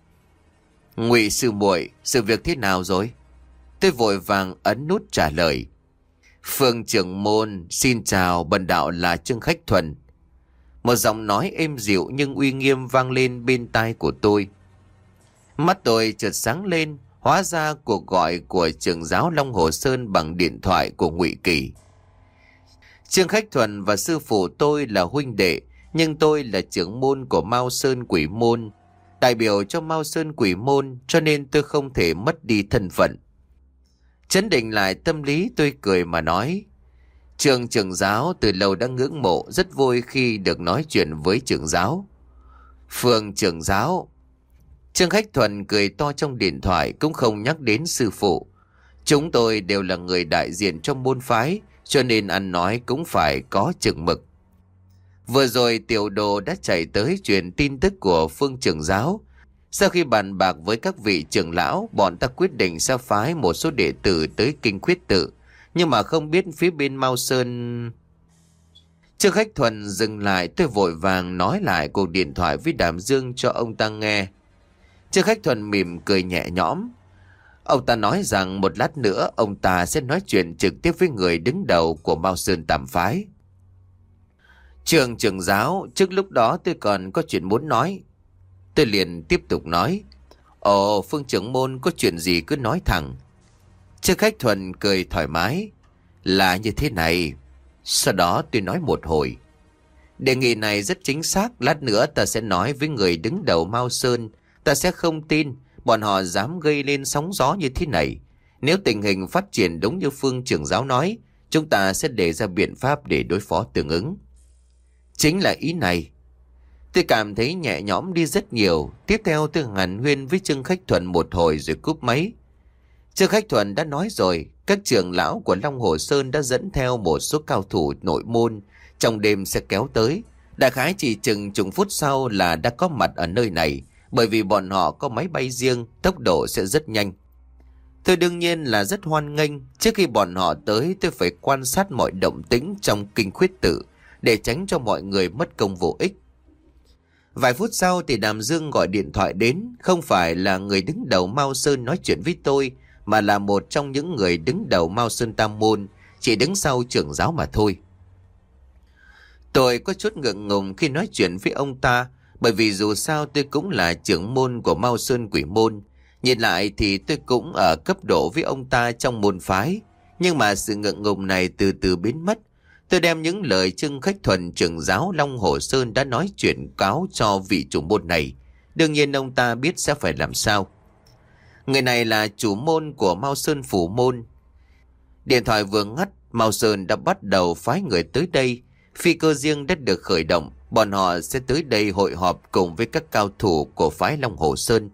Ngụy sư muội, sự việc thế nào rồi? Tôi vội vàng ấn nút trả lời. Phương trưởng môn, xin chào, bần đạo là Trương Khách Thuần. Một giọng nói êm dịu nhưng uy nghiêm vang lên bên tai của tôi. Mắt tôi chợt sáng lên, hóa ra cuộc gọi của trưởng giáo Long Hồ Sơn bằng điện thoại của Ngụy Kỳ. Trương Khách Thuần và sư phụ tôi là huynh đệ, nhưng tôi là trưởng môn của Mao Sơn Quỷ Môn, đại biểu cho Mao Sơn Quỷ Môn, cho nên tôi không thể mất đi thân phận. Chấn định lại tâm lý, tôi cười mà nói. Trương trưởng giáo từ lâu đã ngưỡng mộ, rất vui khi được nói chuyện với trưởng giáo. Phương trưởng giáo. Trương Khách Thuần cười to trong điện thoại, cũng không nhắc đến sư phụ. Chúng tôi đều là người đại diện trong môn phái, cho nên ăn nói cũng phải có chừng mực. Vừa rồi tiểu đồ đã chạy tới truyền tin tức của Phương trưởng giáo. Sau khi bàn bạc với các vị trưởng lão, bọn ta quyết định sẽ phái một số đệ tử tới kinh khuyết tự. Nhưng mà không biết phía bên Mao Sơn... Trương Khách Thuần dừng lại, tôi vội vàng nói lại cuộc điện thoại với Đàm Dương cho ông ta nghe. Trương Khách Thuần mỉm cười nhẹ nhõm. Ông ta nói rằng một lát nữa ông ta sẽ nói chuyện trực tiếp với người đứng đầu của Mao Sơn Tam Phái. Trường trưởng giáo, trước lúc đó tôi còn có chuyện muốn nói. Tôi liền tiếp tục nói. Ồ, Phương trưởng môn có chuyện gì cứ nói thẳng. Trương Khách Thuần cười thoải mái. Là như thế này. Sau đó tôi nói một hồi. Đề nghị này rất chính xác. Lát nữa ta sẽ nói với người đứng đầu Mao Sơn. Ta sẽ không tin bọn họ dám gây lên sóng gió như thế này. Nếu tình hình phát triển đúng như Phương trưởng giáo nói, chúng ta sẽ đề ra biện pháp để đối phó tương ứng. Chính là ý này. Tôi cảm thấy nhẹ nhõm đi rất nhiều. Tiếp theo tôi hàn huyên với Trương Khách Thuần một hồi rồi cúp máy. Trương Khách Thuần đã nói rồi, các trưởng lão của Long Hồ Sơn đã dẫn theo một số cao thủ nội môn, trong đêm sẽ kéo tới. Đại khái chỉ chừng chục phút sau là đã có mặt ở nơi này, bởi vì bọn họ có máy bay riêng, tốc độ sẽ rất nhanh. Tôi đương nhiên là rất hoan nghênh. Trước khi bọn họ tới, tôi phải quan sát mọi động tĩnh trong kinh khuyết tự, để tránh cho mọi người mất công vô ích. Vài phút sau thì Đàm Dương gọi điện thoại đến. Không phải là người đứng đầu Mao Sơn nói chuyện với tôi, mà là một trong những người đứng đầu Mao Sơn Tam Môn, chỉ đứng sau trưởng giáo mà thôi. Tôi có chút ngượng ngùng khi nói chuyện với ông ta, bởi vì dù sao tôi cũng là trưởng môn của Mao Sơn Quỷ Môn. Nhìn lại thì tôi cũng ở cấp độ với ông ta trong môn phái, nhưng mà sự ngượng ngùng này từ từ biến mất. Tôi đem những lời Trưng Khách Thuần trưởng giáo Long Hồ Sơn đã nói chuyện cáo cho vị chủ môn này. Đương nhiên ông ta biết sẽ phải làm sao. Người này là chủ môn của Mao Sơn Phủ Môn. Điện thoại vừa ngắt, Mao Sơn đã bắt đầu phái người tới đây. Phi cơ riêng đã được khởi động, bọn họ sẽ tới đây hội họp cùng với các cao thủ của phái Long Hồ Sơn.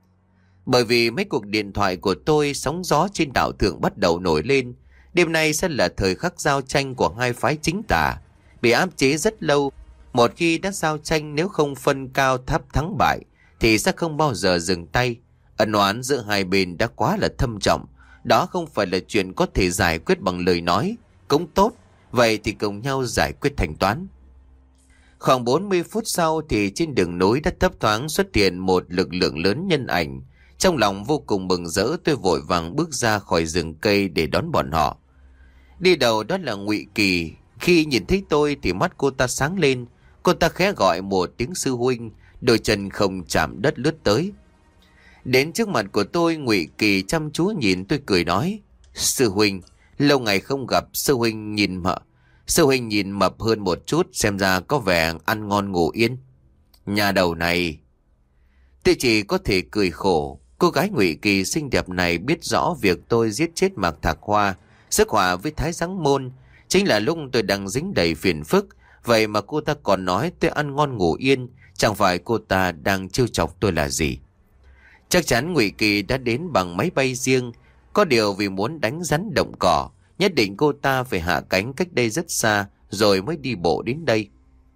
Bởi vì mấy cuộc điện thoại của tôi, sóng gió trên đảo Thượng bắt đầu nổi lên. Đêm nay sẽ là thời khắc giao tranh của hai phái chính tả, bị áp chế rất lâu. Một khi đã giao tranh, nếu không phân cao thấp thắng bại thì sẽ không bao giờ dừng tay. Ân oán giữa hai bên đã quá là thâm trọng, đó không phải là chuyện có thể giải quyết bằng lời nói. Cũng tốt, vậy thì cùng nhau giải quyết thanh toán. Khoảng bốn mươi phút sau thì trên đường núi đã thấp thoáng xuất hiện một lực lượng lớn nhân ảnh. Trong lòng vô cùng mừng rỡ, tôi vội vàng bước ra khỏi rừng cây để đón bọn họ. Đi đầu đó là Ngụy Kỳ. Khi nhìn thấy tôi thì mắt cô ta sáng lên. Cô ta khẽ gọi một tiếng sư huynh, đôi chân không chạm đất lướt tới. Đến trước mặt của tôi, Ngụy Kỳ chăm chú nhìn tôi cười nói: Sư huynh, lâu ngày không gặp. Sư huynh nhìn mợ Sư huynh nhìn mập hơn một chút, xem ra có vẻ ăn ngon ngủ yên. Nhà đầu này. Tôi chỉ có thể cười khổ. Cô gái Ngụy Kỳ xinh đẹp này biết rõ việc tôi giết chết Mạc Thạc Hoa, sức hòa với Thái Giáng Môn, chính là lúc tôi đang dính đầy phiền phức. Vậy mà cô ta còn nói tôi ăn ngon ngủ yên. Chẳng phải cô ta đang trêu chọc tôi là gì? Chắc chắn Ngụy Kỳ đã đến bằng máy bay riêng. Có điều vì muốn đánh rắn động cỏ, nhất định cô ta phải hạ cánh cách đây rất xa rồi mới đi bộ đến đây.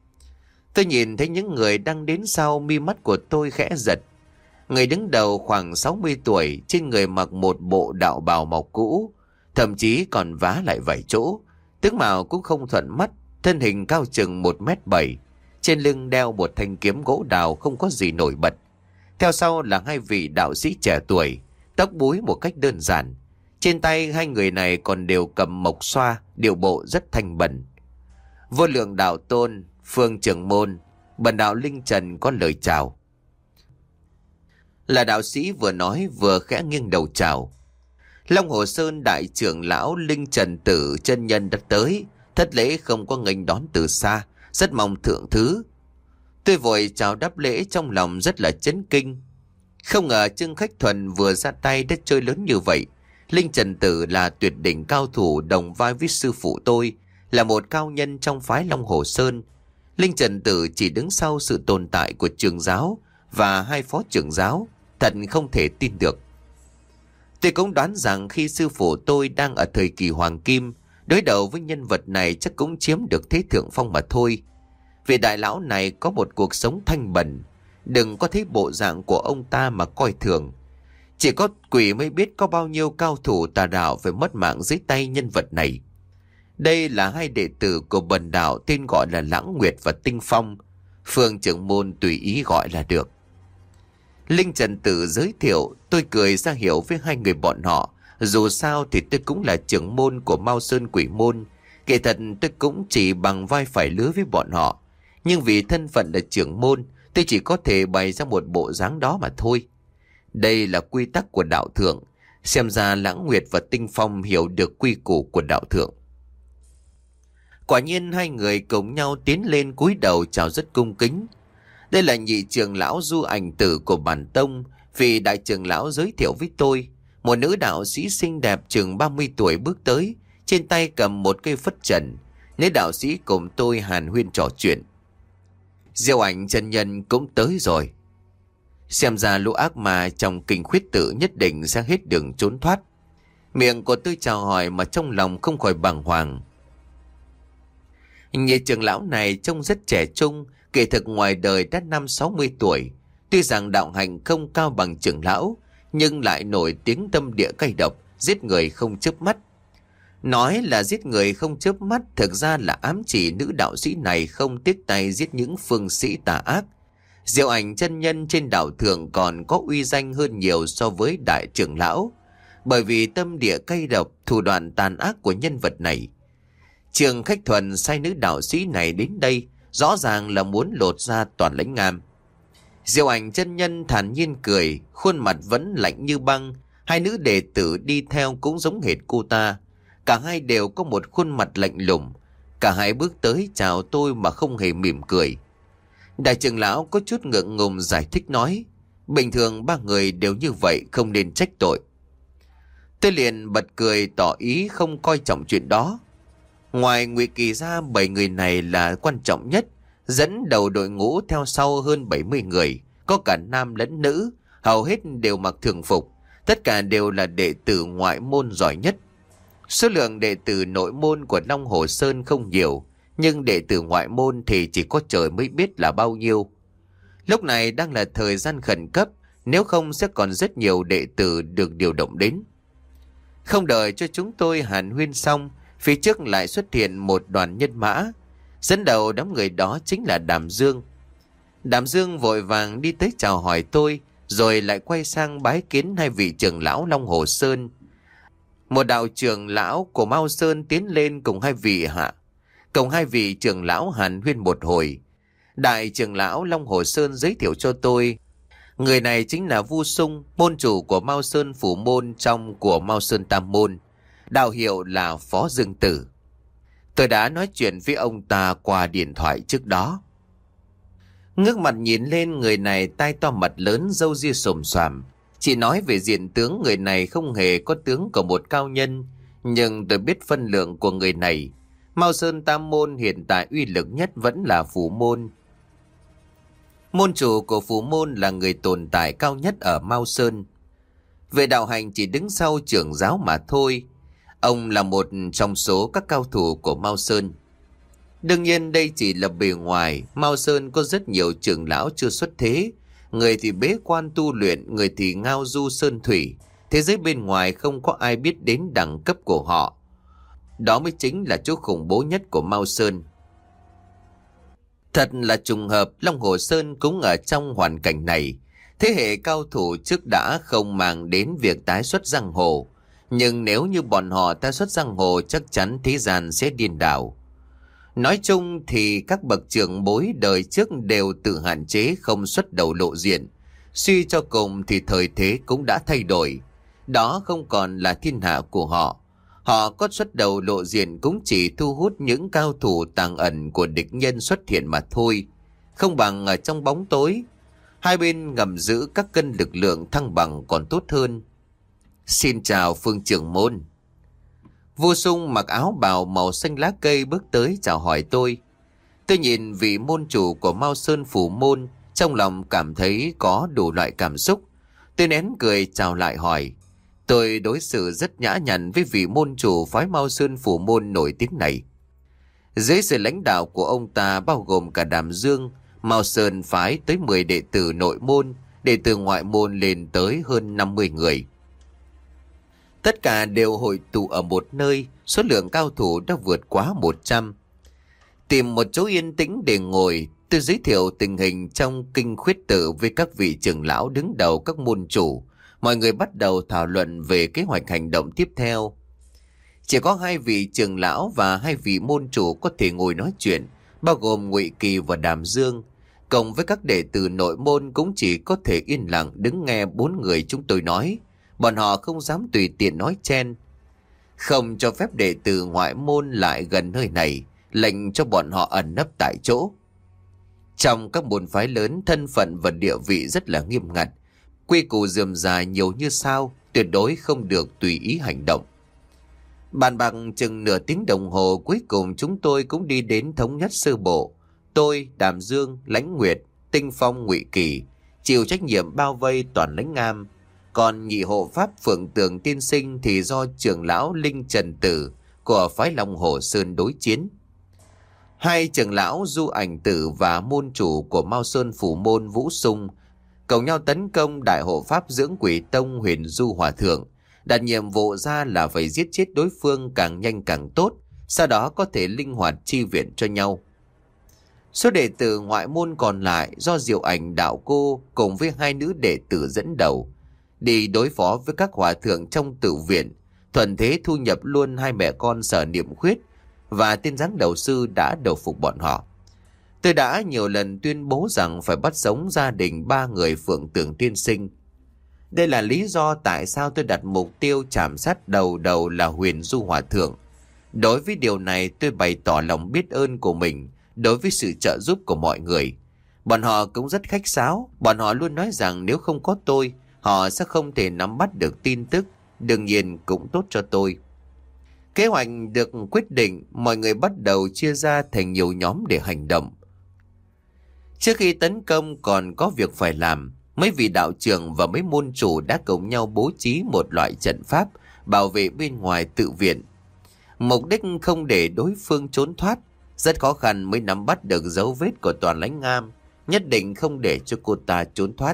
Tôi nhìn thấy những người đang đến sau, mi mắt của tôi khẽ giật. Người đứng đầu khoảng sáu mươi tuổi, trên người mặc một bộ đạo bào màu cũ, thậm chí còn vá lại vài chỗ. Tướng mạo cũng không thuận mắt, thân hình cao chừng một mét bảy, trên lưng đeo một thanh kiếm gỗ đào không có gì nổi bật. Theo sau là hai vị đạo sĩ trẻ tuổi, tóc búi một cách đơn giản. Trên tay hai người này còn đều cầm mộc xoa, điệu bộ rất thanh bẩn. Vô Lượng Đạo Tôn, Phương Trưởng Môn, Bần Đạo Linh Trần có lời chào. Là đạo sĩ vừa nói vừa khẽ nghiêng đầu chào. Long Hồ Sơn đại trưởng lão Linh Trần Tử chân nhân đã tới, thất lễ không có nghênh đón từ xa, rất mong thượng thứ. Tôi vội chào đáp lễ, trong lòng rất là chấn kinh. Không ngờ Trưng Khách Thuần vừa ra tay đã chơi lớn như vậy. Linh Trần Tử là tuyệt đỉnh cao thủ đồng vai với sư phụ tôi, là một cao nhân trong phái Long Hồ Sơn. Linh Trần Tử chỉ đứng sau sự tồn tại của trưởng giáo và hai phó trưởng giáo, thật không thể tin được. Tôi cũng đoán rằng khi sư phụ tôi đang ở thời kỳ hoàng kim, đối đầu với nhân vật này chắc cũng chiếm được thế thượng phong mà thôi. Vì đại lão này có một cuộc sống thanh bẩn, đừng có thấy bộ dạng của ông ta mà coi thường. Chỉ có quỷ mới biết có bao nhiêu cao thủ tà đạo phải mất mạng dưới tay nhân vật này. Đây là hai đệ tử của Bần Đạo tên gọi là Lãng Nguyệt và Tinh Phong. Phương Trưởng Môn tùy ý gọi là được. Linh Trần Tử giới thiệu, tôi cười ra hiểu với hai người bọn họ. Dù sao thì tôi cũng là trưởng môn của Mao Sơn Quỷ Môn. Kể thật tôi cũng chỉ bằng vai phải lứa với bọn họ. Nhưng vì thân phận là trưởng môn, tôi chỉ có thể bày ra một bộ dáng đó mà thôi. Đây là quy tắc của đạo thượng. Xem ra Lãng Nguyệt và Tinh Phong hiểu được quy củ của đạo thượng. Quả nhiên hai người cùng nhau tiến lên cúi đầu chào rất cung kính. Đây là nhị trưởng lão Du Ảnh Tử của bản tông. Vì đại trưởng lão giới thiệu với tôi, một nữ đạo sĩ xinh đẹp chừng ba mươi tuổi bước tới, trên tay cầm một cây phất trần. Nữ đạo sĩ cùng tôi hàn huyên trò chuyện. Diệu Ảnh chân nhân cũng tới rồi. Xem ra lũ ác ma trong kinh khuyết tử nhất định sẽ hết đường trốn thoát. Miệng của tôi chào hỏi mà trong lòng không khỏi bàng hoàng. Nhị trưởng lão này trông rất trẻ trung, kể thực ngoài đời đã năm sáu mươi tuổi. Tuy rằng đạo hạnh không cao bằng trưởng lão, nhưng lại nổi tiếng tâm địa cay độc, giết người không chớp mắt. Nói là giết người không chớp mắt, thực ra là ám chỉ nữ đạo sĩ này không tiếc tay giết những phương sĩ tà ác. Diệu Ảnh chân nhân trên đạo thượng còn có uy danh hơn nhiều so với đại trưởng lão. bởi vì tâm địa cay độc, thủ đoạn tàn ác của nhân vật này. Trường Khách Thuần sai nữ đạo sĩ này đến đây rõ ràng là muốn lột ra Toàn Lãnh Ngam. Diệu Ảnh chân nhân thản nhiên cười, khuôn mặt vẫn lạnh như băng. Hai nữ đệ tử đi theo cũng giống hệt cô ta. Cả hai đều có một khuôn mặt lạnh lùng. Cả hai bước tới chào tôi mà không hề mỉm cười. Đại trưởng lão có chút ngượng ngùng giải thích nói, bình thường ba người đều như vậy, không nên trách tội. Tôi liền bật cười tỏ ý không coi trọng chuyện đó. Ngoài Ngụy Kỳ ra, bảy người này là quan trọng nhất, dẫn đầu đội ngũ, theo sau hơn bảy mươi người, có cả nam lẫn nữ, hầu hết đều mặc thường phục, tất cả đều là đệ tử ngoại môn giỏi nhất. Số lượng đệ tử nội môn của Long Hồ Sơn không nhiều, nhưng đệ tử ngoại môn thì chỉ có trời mới biết là bao nhiêu. Lúc này đang là thời gian khẩn cấp, nếu không sẽ còn rất nhiều đệ tử được điều động đến. Không đợi cho chúng tôi hàn huyên xong, phía trước lại xuất hiện một đoàn nhân mã. Dẫn đầu đám người đó chính là Đàm Dương. Đàm Dương vội vàng đi tới chào hỏi tôi, rồi lại quay sang bái kiến hai vị trưởng lão Long Hồ Sơn. Một đạo trưởng lão của Mao Sơn tiến lên cùng hai vị hạ, cùng hai vị trưởng lão hàn huyên một hồi. Đại trưởng lão Long Hồ Sơn giới thiệu cho tôi, người này chính là Vu Sung, môn chủ của Mao Sơn Phủ Môn trong của Mao Sơn Tam Môn, đạo hiệu là Phó Dương Tử. Tôi đã nói chuyện với ông ta qua điện thoại trước đó. Ngước mặt nhìn lên người này, tai to mặt lớn, râu ria xồm xoàm. Chỉ nói về diện tướng, người này không hề có tướng của một cao nhân, nhưng tôi biết phân lượng của người này. Mao Sơn Tam Môn hiện tại uy lực nhất vẫn là Phủ Môn. Môn chủ của Phủ Môn là người tồn tại cao nhất ở Mao Sơn. Về đạo hành chỉ đứng sau trưởng giáo mà thôi. Ông là một trong số các cao thủ của Mao Sơn. Đương nhiên đây chỉ là bề ngoài. Mao Sơn có rất nhiều trưởng lão chưa xuất thế. Người thì bế quan tu luyện, người thì ngao du sơn thủy. Thế giới bên ngoài không có ai biết đến đẳng cấp của họ. Đó mới chính là chỗ khủng bố nhất của Mao Sơn. Thật là trùng hợp, Long Hồ Sơn cũng ở trong hoàn cảnh này. Thế hệ cao thủ trước đã không màng đến việc tái xuất giang hồ. Nhưng nếu như bọn họ tái xuất giang hồ, chắc chắn thế gian sẽ điên đảo. Nói chung thì các bậc trưởng bối đời trước đều tự hạn chế không xuất đầu lộ diện. Suy cho cùng thì thời thế cũng đã thay đổi. Đó không còn là thiên hạ của họ. Họ có xuất đầu lộ diện cũng chỉ thu hút những cao thủ tàng ẩn của địch nhân xuất hiện mà thôi. Không bằng ở trong bóng tối. Hai bên ngầm giữ các cân lực lượng thăng bằng còn tốt hơn. Xin chào Phương trưởng môn. Vô Sung mặc áo bào màu xanh lá cây bước tới chào hỏi tôi. Tôi nhìn vị môn chủ của Mao Sơn Phủ Môn, trong lòng cảm thấy có đủ loại cảm xúc. Tôi nén cười chào lại hỏi. Tôi đối xử rất nhã nhặn với vị môn chủ phái Mao Sơn Phủ Môn nổi tiếng này. Dưới sự lãnh đạo của ông ta bao gồm cả Đàm Dương, Mao Sơn phái tới mười đệ tử nội môn, đệ tử ngoại môn lên tới hơn năm mươi người. Tất cả đều hội tụ ở một nơi, số lượng cao thủ đã vượt quá một trăm. Tìm một chỗ yên tĩnh để ngồi, tôi giới thiệu tình hình trong kinh khuyết tự với các vị trưởng lão đứng đầu các môn chủ. Mọi người bắt đầu thảo luận về kế hoạch hành động tiếp theo. Chỉ có hai vị trưởng lão và hai vị môn chủ có thể ngồi nói chuyện, bao gồm Ngụy Kỳ và Đàm Dương. Cộng với các đệ tử nội môn cũng chỉ có thể yên lặng đứng nghe bốn người chúng tôi nói. Bọn họ không dám tùy tiện nói chen. Không cho phép đệ tử ngoại môn lại gần nơi này, lệnh cho bọn họ ẩn nấp tại chỗ. Trong các môn phái lớn, thân phận và địa vị rất là nghiêm ngặt. Quy củ rườm rà nhiều như sao, tuyệt đối không được tùy ý hành động. Bàn bạc chừng nửa tiếng đồng hồ, cuối cùng chúng tôi cũng đi đến thống nhất sơ bộ. Tôi, Đàm Dương, Lãnh Nguyệt, Tinh Phong, Ngụy Kỳ chịu trách nhiệm bao vây Toàn Lãnh Ngam. Còn nhị hộ pháp Phượng Tường tiên sinh thì do trưởng lão Linh Trần Tử của phái Long Hồ Sơn đối chiến. Hai trưởng lão Du Ảnh Tử và môn chủ của Mao Sơn Phủ Môn Vũ Sung cầu nhau tấn công đại hộ pháp Dưỡng Quỷ Tông Huyền Du Hòa Thượng, đặt nhiệm vụ ra là phải giết chết đối phương càng nhanh càng tốt, sau đó có thể linh hoạt chi viện cho nhau. Số đệ tử ngoại môn còn lại do Diệu Ảnh đạo cô cùng với hai nữ đệ tử dẫn đầu. đi đối phó với các hòa thượng trong tự viện, thuận thế thu nhập luôn hai mẹ con Sở Niệm Khuyết và tên giáng đầu sư đã đầu phục bọn họ. Tôi đã nhiều lần tuyên bố rằng phải bắt sống gia đình ba người Phượng Tường tiên sinh. Đây là lý do tại sao tôi đặt mục tiêu chạm sát đầu đầu là Huyền Du Hòa Thượng. Đối với điều này tôi bày tỏ lòng biết ơn của mình đối với sự trợ giúp của mọi người. Bọn họ cũng rất khách sáo, bọn họ luôn nói rằng nếu không có tôi, họ sẽ không thể nắm bắt được tin tức, đương nhiên cũng tốt cho tôi. Kế hoạch được quyết định, mọi người bắt đầu chia ra thành nhiều nhóm để hành động. Trước khi tấn công còn có việc phải làm, mấy vị đạo trưởng và mấy môn chủ đã cùng nhau bố trí một loại trận pháp bảo vệ bên ngoài tự viện. Mục đích không để đối phương trốn thoát, rất khó khăn mới nắm bắt được dấu vết của Toàn Lãnh Ngam, nhất định không để cho cô ta trốn thoát.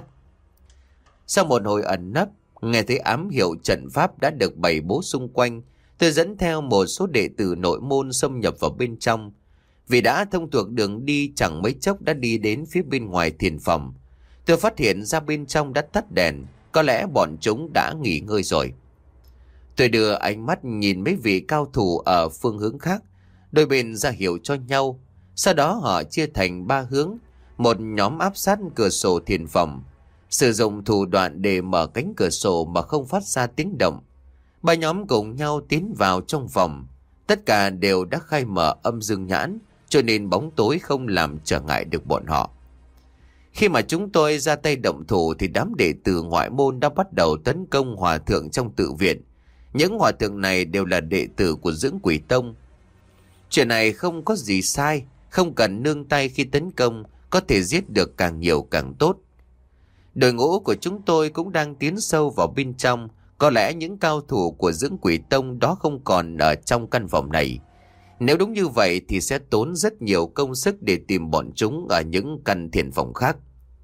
Sau một hồi ẩn nấp, nghe thấy ám hiệu trận pháp đã được bày bố xung quanh, tôi dẫn theo một số đệ tử nội môn xâm nhập vào bên trong. Vì đã thông thuộc đường đi, chẳng mấy chốc đã đi đến phía bên ngoài thiền phòng. Tôi phát hiện ra bên trong đã tắt đèn, có lẽ bọn chúng đã nghỉ ngơi rồi. Tôi đưa ánh mắt nhìn mấy vị cao thủ ở phương hướng khác, đôi bên ra hiệu cho nhau. Sau đó họ chia thành ba hướng, một nhóm áp sát cửa sổ thiền phòng, sử dụng thủ đoạn để mở cánh cửa sổ mà không phát ra tiếng động. Ba nhóm cùng nhau tiến vào trong phòng, tất cả đều đã khai mở âm dương nhãn, cho nên bóng tối không làm trở ngại được bọn họ. Khi mà chúng tôi ra tay động thủ thì đám đệ tử ngoại môn đã bắt đầu tấn công hòa thượng trong tự viện. Những hòa thượng này đều là đệ tử của Dưỡng Quỷ Tông. Chuyện này không có gì sai, không cần nương tay khi tấn công, có thể giết được càng nhiều càng tốt. Đội ngũ của chúng tôi cũng đang tiến sâu vào bên trong, có lẽ những cao thủ của Dưỡng Quỷ Tông đó không còn ở trong căn phòng này. Nếu đúng như vậy thì sẽ tốn rất nhiều công sức để tìm bọn chúng ở những căn thiền phòng khác.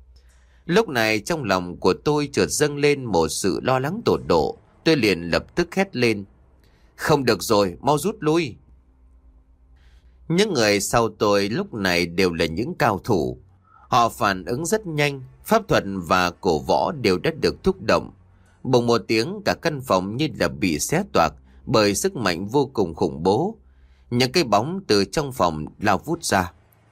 Lúc này trong lòng của tôi chợt dâng lên một sự lo lắng tột độ. Tôi liền lập tức hét lên: không được rồi, mau rút lui. Những người sau tôi lúc này đều là những cao thủ. Họ phản ứng rất nhanh, pháp thuật và cổ võ đều đã được thúc động. Bỗng một tiếng, cả căn phòng như là bị xé toạc bởi sức mạnh vô cùng khủng bố. Những cái bóng từ trong phòng lao vút ra.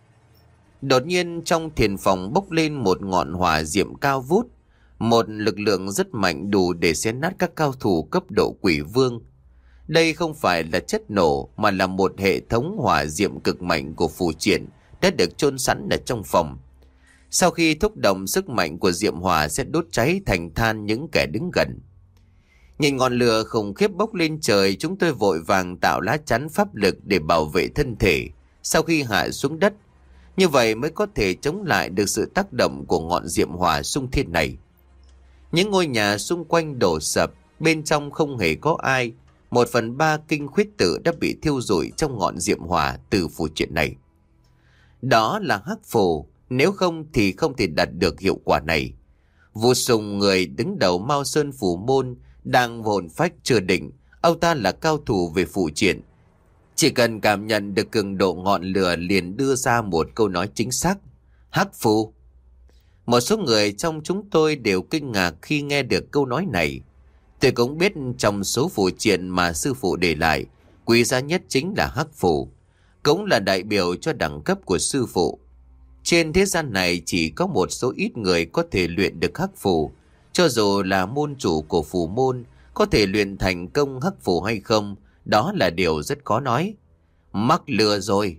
Đột nhiên trong thiền phòng bốc lên một ngọn hỏa diệm cao vút, một lực lượng rất mạnh đủ để xé nát các cao thủ cấp độ quỷ vương. Đây không phải là chất nổ mà là một hệ thống hỏa diệm cực mạnh của phù triển đã được chôn sẵn ở trong phòng. Sau khi thúc động, sức mạnh của diệm hỏa sẽ đốt cháy thành than những kẻ đứng gần. Nhìn ngọn lửa khủng khiếp bốc lên trời, chúng tôi vội vàng tạo lá chắn pháp lực để bảo vệ thân thể sau khi hạ xuống đất. Như vậy mới có thể chống lại được sự tác động của ngọn diệm hỏa xung thiên này. Những ngôi nhà xung quanh đổ sập, bên trong không hề có ai. Một phần ba kinh khuyết tử đã bị thiêu rụi trong ngọn diệm hỏa từ phù triện này. Đó là hắc phù, nếu không thì không thể đạt được hiệu quả này. Vu Sùng, người đứng đầu Mao Sơn Phủ Môn, đang hồn phách chưa định. Ông ta là cao thủ về phù triện, chỉ cần cảm nhận được cường độ ngọn lửa liền đưa ra một câu nói chính xác: hắc phù. Một số người trong chúng tôi đều kinh ngạc khi nghe được câu nói này. Tôi cũng biết trong số phù triện mà sư phụ để lại, quý giá nhất chính là hắc phù, cũng là đại biểu cho đẳng cấp của sư phụ. Trên thế gian này chỉ có một số ít người có thể luyện được hắc phù. Cho dù là môn chủ của phù môn, có thể luyện thành công hắc phù hay không, đó là điều rất khó nói. Mắc lừa rồi.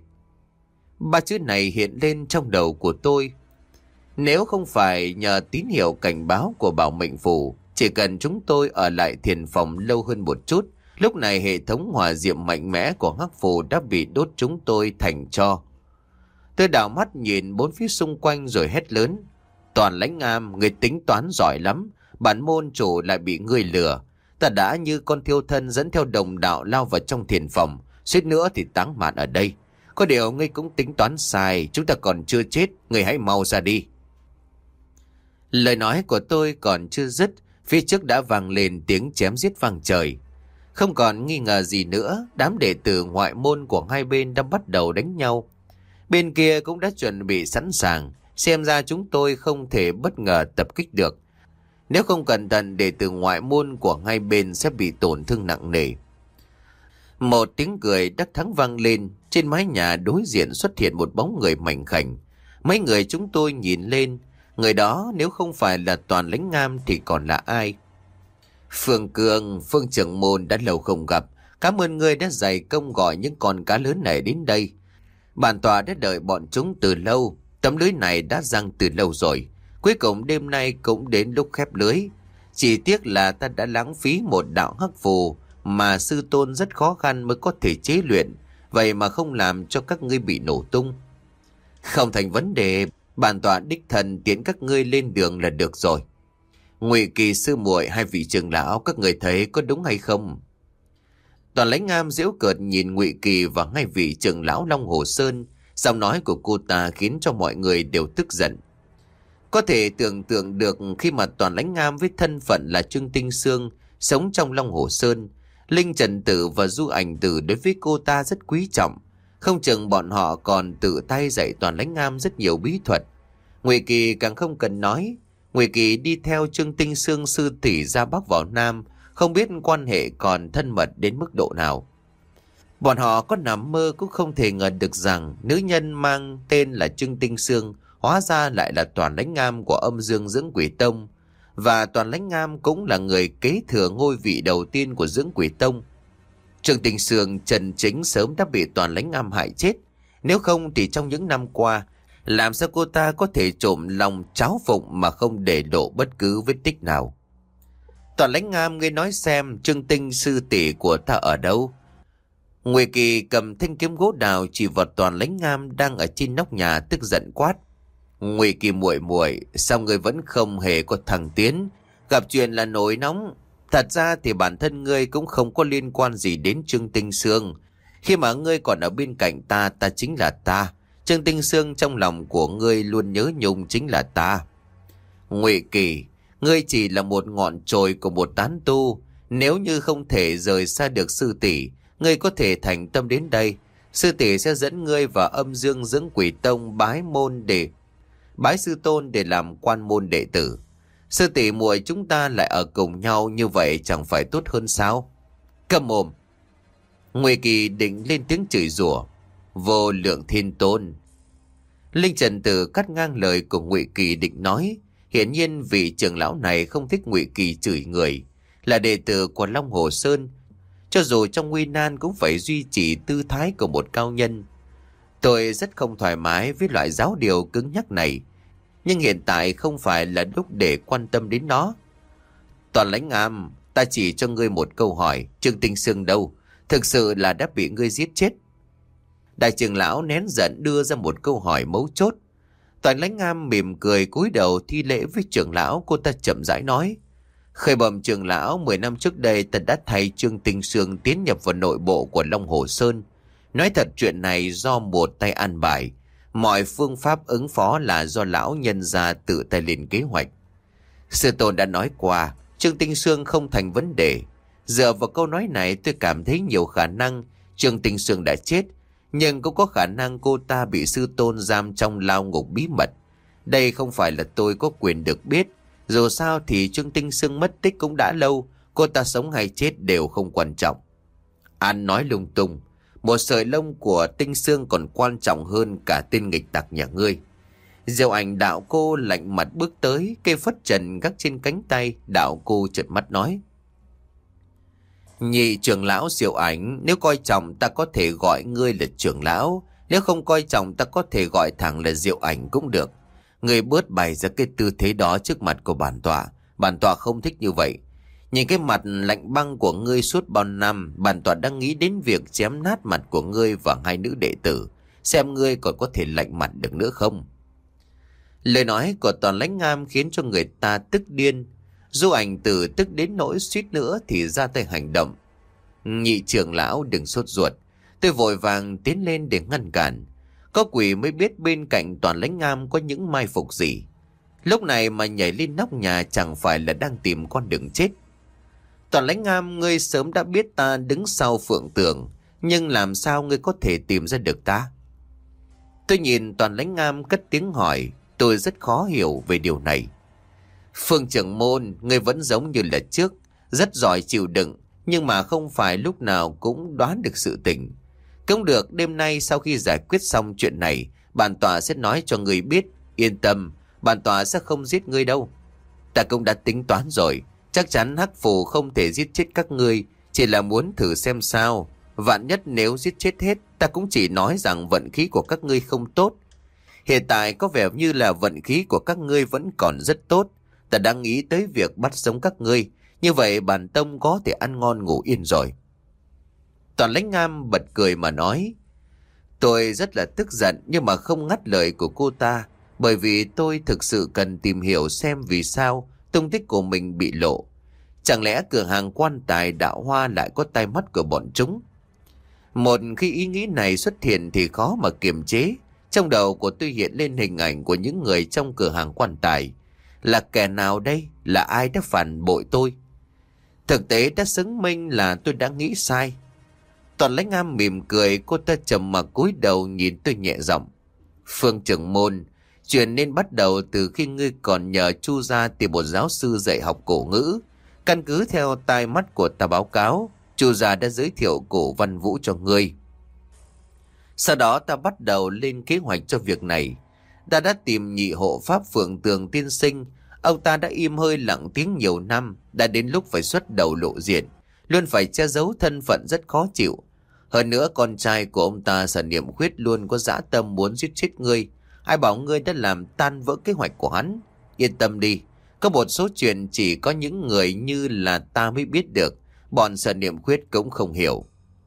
Ba chữ này hiện lên trong đầu của tôi. Nếu không phải nhờ tín hiệu cảnh báo của bảo mệnh phù, chỉ cần chúng tôi ở lại thiền phòng lâu hơn một chút, lúc này hệ thống hỏa diệm mạnh mẽ của hắc phù đã bị đốt chúng tôi thành tro. Tôi đảo mắt nhìn bốn phía xung quanh rồi hét lớn: Toàn Lãnh Ngam, người tính toán giỏi lắm, bản môn chủ lại bị ngươi lừa. Ta đã như con thiêu thân dẫn theo đồng đạo lao vào trong thiền phòng, suýt nữa thì táng mạng ở đây. Có điều ngươi cũng tính toán sai, chúng ta còn chưa chết, ngươi hãy mau ra đi. Lời nói của tôi còn chưa dứt, phía trước đã vang lên tiếng chém giết vang trời. Không còn nghi ngờ gì nữa, đám đệ tử ngoại môn của hai bên đã bắt đầu đánh nhau. Bên kia cũng đã chuẩn bị sẵn sàng, xem ra chúng tôi không thể bất ngờ tập kích được. Nếu không cẩn thận, đệ tử ngoại môn của hai bên sẽ bị tổn thương nặng nề. Một tiếng cười đắc thắng vang lên. Trên mái nhà đối diện xuất hiện một bóng người mảnh khảnh. Mấy người chúng tôi nhìn lên. Người đó nếu không phải là Toàn Lãnh Ngam thì còn là ai? Phương Cường, Phương trưởng môn đã lâu không gặp. Cảm ơn ngươi đã dày công gọi những con cá lớn này đến đây. Bản tọa đã đợi bọn chúng từ lâu. Tấm lưới này đã giăng từ lâu rồi. Cuối cùng đêm nay cũng đến lúc khép lưới. Chỉ tiếc là ta đã lãng phí một đạo hắc phù mà sư tôn rất khó khăn mới có thể chế luyện. Vậy mà không làm cho các ngươi bị nổ tung. Không thành vấn đề. Bản tọa đích thần tiến các ngươi lên đường là được rồi. Ngụy Kỳ sư muội, hai vị trưởng lão, các người thấy có đúng hay không? Toàn Lãnh Ngam giễu cợt nhìn Ngụy Kỳ và hai vị trưởng lão Long Hồ Sơn. Giọng nói của cô ta khiến cho mọi người đều tức giận. Có thể tưởng tượng được khi mà Toàn Lãnh Ngam với thân phận là Trương Tinh Sương sống trong Long Hồ Sơn, Linh Trần Tử và Du Ảnh Tử đối với cô ta rất quý trọng. Không chừng bọn họ còn tự tay dạy Toàn Lãnh Ngam rất nhiều bí thuật. Ngụy Kỳ càng không cần nói. Ngụy Kỳ đi theo Trương Tinh Sương sư tỷ ra Bắc vào Nam, không biết quan hệ còn thân mật đến mức độ nào. Bọn họ có nằm mơ cũng không thể ngờ được rằng nữ nhân mang tên là Trương Tinh Sương hóa ra lại là Toàn Lãnh Ngam của Âm Dương Dưỡng Quỷ Tông. Và Toàn Lãnh Ngam cũng là người kế thừa ngôi vị đầu tiên của Dưỡng Quỷ Tông. Trương Tinh Sương chân chính sớm đã bị Toàn Lãnh Ngam hại chết. Nếu không thì trong những năm qua, làm sao cô ta có thể trộm lòng cháo phụng mà không để lộ bất cứ vết tích nào? Toàn Lãnh Ngam, ngươi nói xem Trương Tinh sư tỷ của ta ở đâu? Ngụy Kỳ cầm thanh kiếm gỗ đào chỉ vào Toàn Lãnh Ngam đang ở trên nóc nhà, tức giận quát. Ngụy Kỳ muội muội, sao ngươi vẫn không hề có thăng tiến? Gặp chuyện là nổi nóng. Thật ra thì bản thân ngươi cũng không có liên quan gì đến Trương Tinh Sương. Khi mà ngươi còn ở bên cạnh ta, ta chính là ta. Trương Tinh Sương trong lòng của ngươi luôn nhớ nhung chính là ta. Ngụy Kỳ, ngươi chỉ là một ngọn chồi của một tán tu. Nếu như không thể rời xa được sư tỷ, ngươi có thể thành tâm đến đây. Sư tỷ sẽ dẫn ngươi vào Âm Dương Dưỡng Quỷ Tông bái môn để bái sư tôn để làm quan môn đệ tử. Sư tỷ muội chúng ta lại ở cùng nhau, như vậy chẳng phải tốt hơn sao? Câm mồm! Ngụy Kỳ định lên tiếng chửi rủa. Vô Lượng Thiên Tôn! Linh Trần Tử cắt ngang lời của Ngụy Kỳ định nói. Hiển nhiên vị trưởng lão này không thích Ngụy Kỳ chửi người. Là đệ tử của Long Hồ Sơn, cho dù trong nguy nan cũng phải duy trì tư thái của một cao nhân. Tôi rất không thoải mái với loại giáo điều cứng nhắc này, nhưng hiện tại không phải là lúc để quan tâm đến nó. Toàn Lãnh Ngam, ta chỉ cho ngươi một câu hỏi, Trương Tinh Sương đâu? Thực sự là đã bị ngươi giết chết? Đại trưởng lão nén giận đưa ra một câu hỏi mấu chốt. Toàn Lãnh Ngam mỉm cười cúi đầu thi lễ với trưởng lão. Cô ta chậm rãi nói. Khởi bẩm trưởng lão, mười năm trước đây ta đã thay Trương Tinh Sương tiến nhập vào nội bộ của Long Hồ Sơn. Nói thật, chuyện này do một tay an bài. Mọi phương pháp ứng phó là do lão nhân gia tự tay lên kế hoạch. Sư tôn đã nói qua, Trương Tinh Sương không thành vấn đề. Dựa vào câu nói này, tôi cảm thấy nhiều khả năng Trương Tinh Sương đã chết, nhưng cũng có khả năng cô ta bị sư tôn giam trong lao ngục bí mật. Đây không phải là tôi có quyền được biết. Dù sao thì Trương Tinh Sương mất tích cũng đã lâu, cô ta sống hay chết đều không quan trọng. An nói lung tung. Một sợi lông của Tinh Sương còn quan trọng hơn cả tên nghịch tặc nhà ngươi. Diệu Ảnh đạo cô lạnh mặt bước tới, cây phất trần gác trên cánh tay. Đạo cô trợn mắt nói. Nhị trưởng lão Diệu Ảnh, nếu coi trọng ta có thể gọi ngươi là trưởng lão. Nếu không coi trọng ta có thể gọi thẳng là Diệu Ảnh cũng được. Ngươi bớt bày ra cái tư thế đó trước mặt của bản tọa. Bản tọa không thích như vậy. Nhìn cái mặt lạnh băng của ngươi suốt bao năm, bản tọa đang nghĩ đến việc chém nát mặt của ngươi và hai nữ đệ tử. Xem ngươi còn có thể lạnh mặt được nữa không? Lời nói của Toàn Lãnh Ngam khiến cho người ta tức điên. Du Ảnh Tử tức đến nỗi suýt nữa thì ra tay hành động. Nhị trưởng lão đừng sốt ruột. Tôi vội vàng tiến lên để ngăn cản. Có quỷ mới biết bên cạnh Toàn Lãnh Ngam có những mai phục gì. Lúc này mà nhảy lên nóc nhà chẳng phải là đang tìm con đường chết. Toàn Lãnh Ngam, ngươi sớm đã biết ta đứng sau Phượng Tường, nhưng làm sao ngươi có thể tìm ra được ta? Tôi nhìn Toàn Lãnh Ngam cất tiếng hỏi. Tôi rất khó hiểu về điều này. Phương trưởng môn, ngươi vẫn giống như là trước, rất giỏi chịu đựng, nhưng mà không phải lúc nào cũng đoán được sự tình. Cũng được, đêm nay sau khi giải quyết xong chuyện này, bản tọa sẽ nói cho ngươi biết. Yên tâm, bản tọa sẽ không giết ngươi đâu. Ta cũng đã tính toán rồi, chắc chắn Hắc Phù không thể giết chết các ngươi, chỉ là muốn thử xem sao. Vạn nhất nếu giết chết hết, ta cũng chỉ nói rằng vận khí của các ngươi không tốt. Hiện tại có vẻ như là vận khí của các ngươi vẫn còn rất tốt. Ta đang nghĩ tới việc bắt sống các ngươi, như vậy bản tông có thể ăn ngon ngủ yên rồi. Toàn Lãnh Ngam bật cười mà nói, tôi rất là tức giận nhưng mà không ngắt lời của cô ta, bởi vì tôi thực sự cần tìm hiểu xem vì sao tung tích của mình bị lộ. Chẳng lẽ cửa hàng quan tài Đạo Hoa lại có tai mắt của bọn chúng? Một khi ý nghĩ này xuất hiện thì khó mà kiềm chế. Trong đầu của tôi hiện lên hình ảnh của những người trong cửa hàng quan tài. Là kẻ nào đây? Là ai đã phản bội tôi? Thực tế đã chứng minh là tôi đã nghĩ sai. Toàn Lãnh Ngam mỉm cười, cô ta trầm mặc cúi đầu nhìn tôi nhẹ giọng. Phương trưởng môn, chuyện nên bắt đầu từ khi ngươi còn nhờ Chu gia tìm một giáo sư dạy học cổ ngữ. Căn cứ theo tai mắt của ta báo cáo, Chu gia đã giới thiệu cổ văn vũ cho ngươi. Sau đó ta bắt đầu lên kế hoạch cho việc này. Ta đã tìm nhị hộ pháp Phượng Tường tiên sinh. Ông ta đã im hơi lặng tiếng nhiều năm, đã đến lúc phải xuất đầu lộ diện, luôn phải che giấu thân phận rất khó chịu. Hơn nữa con trai của ông ta Sở Niệm Khuyết luôn có dã tâm muốn giết chết ngươi. Ai bảo ngươi đã làm tan vỡ kế hoạch của hắn? Yên tâm đi, có một số chuyện chỉ có những người như là ta mới biết được, bọn Sở Niệm Khuyết cũng không hiểu.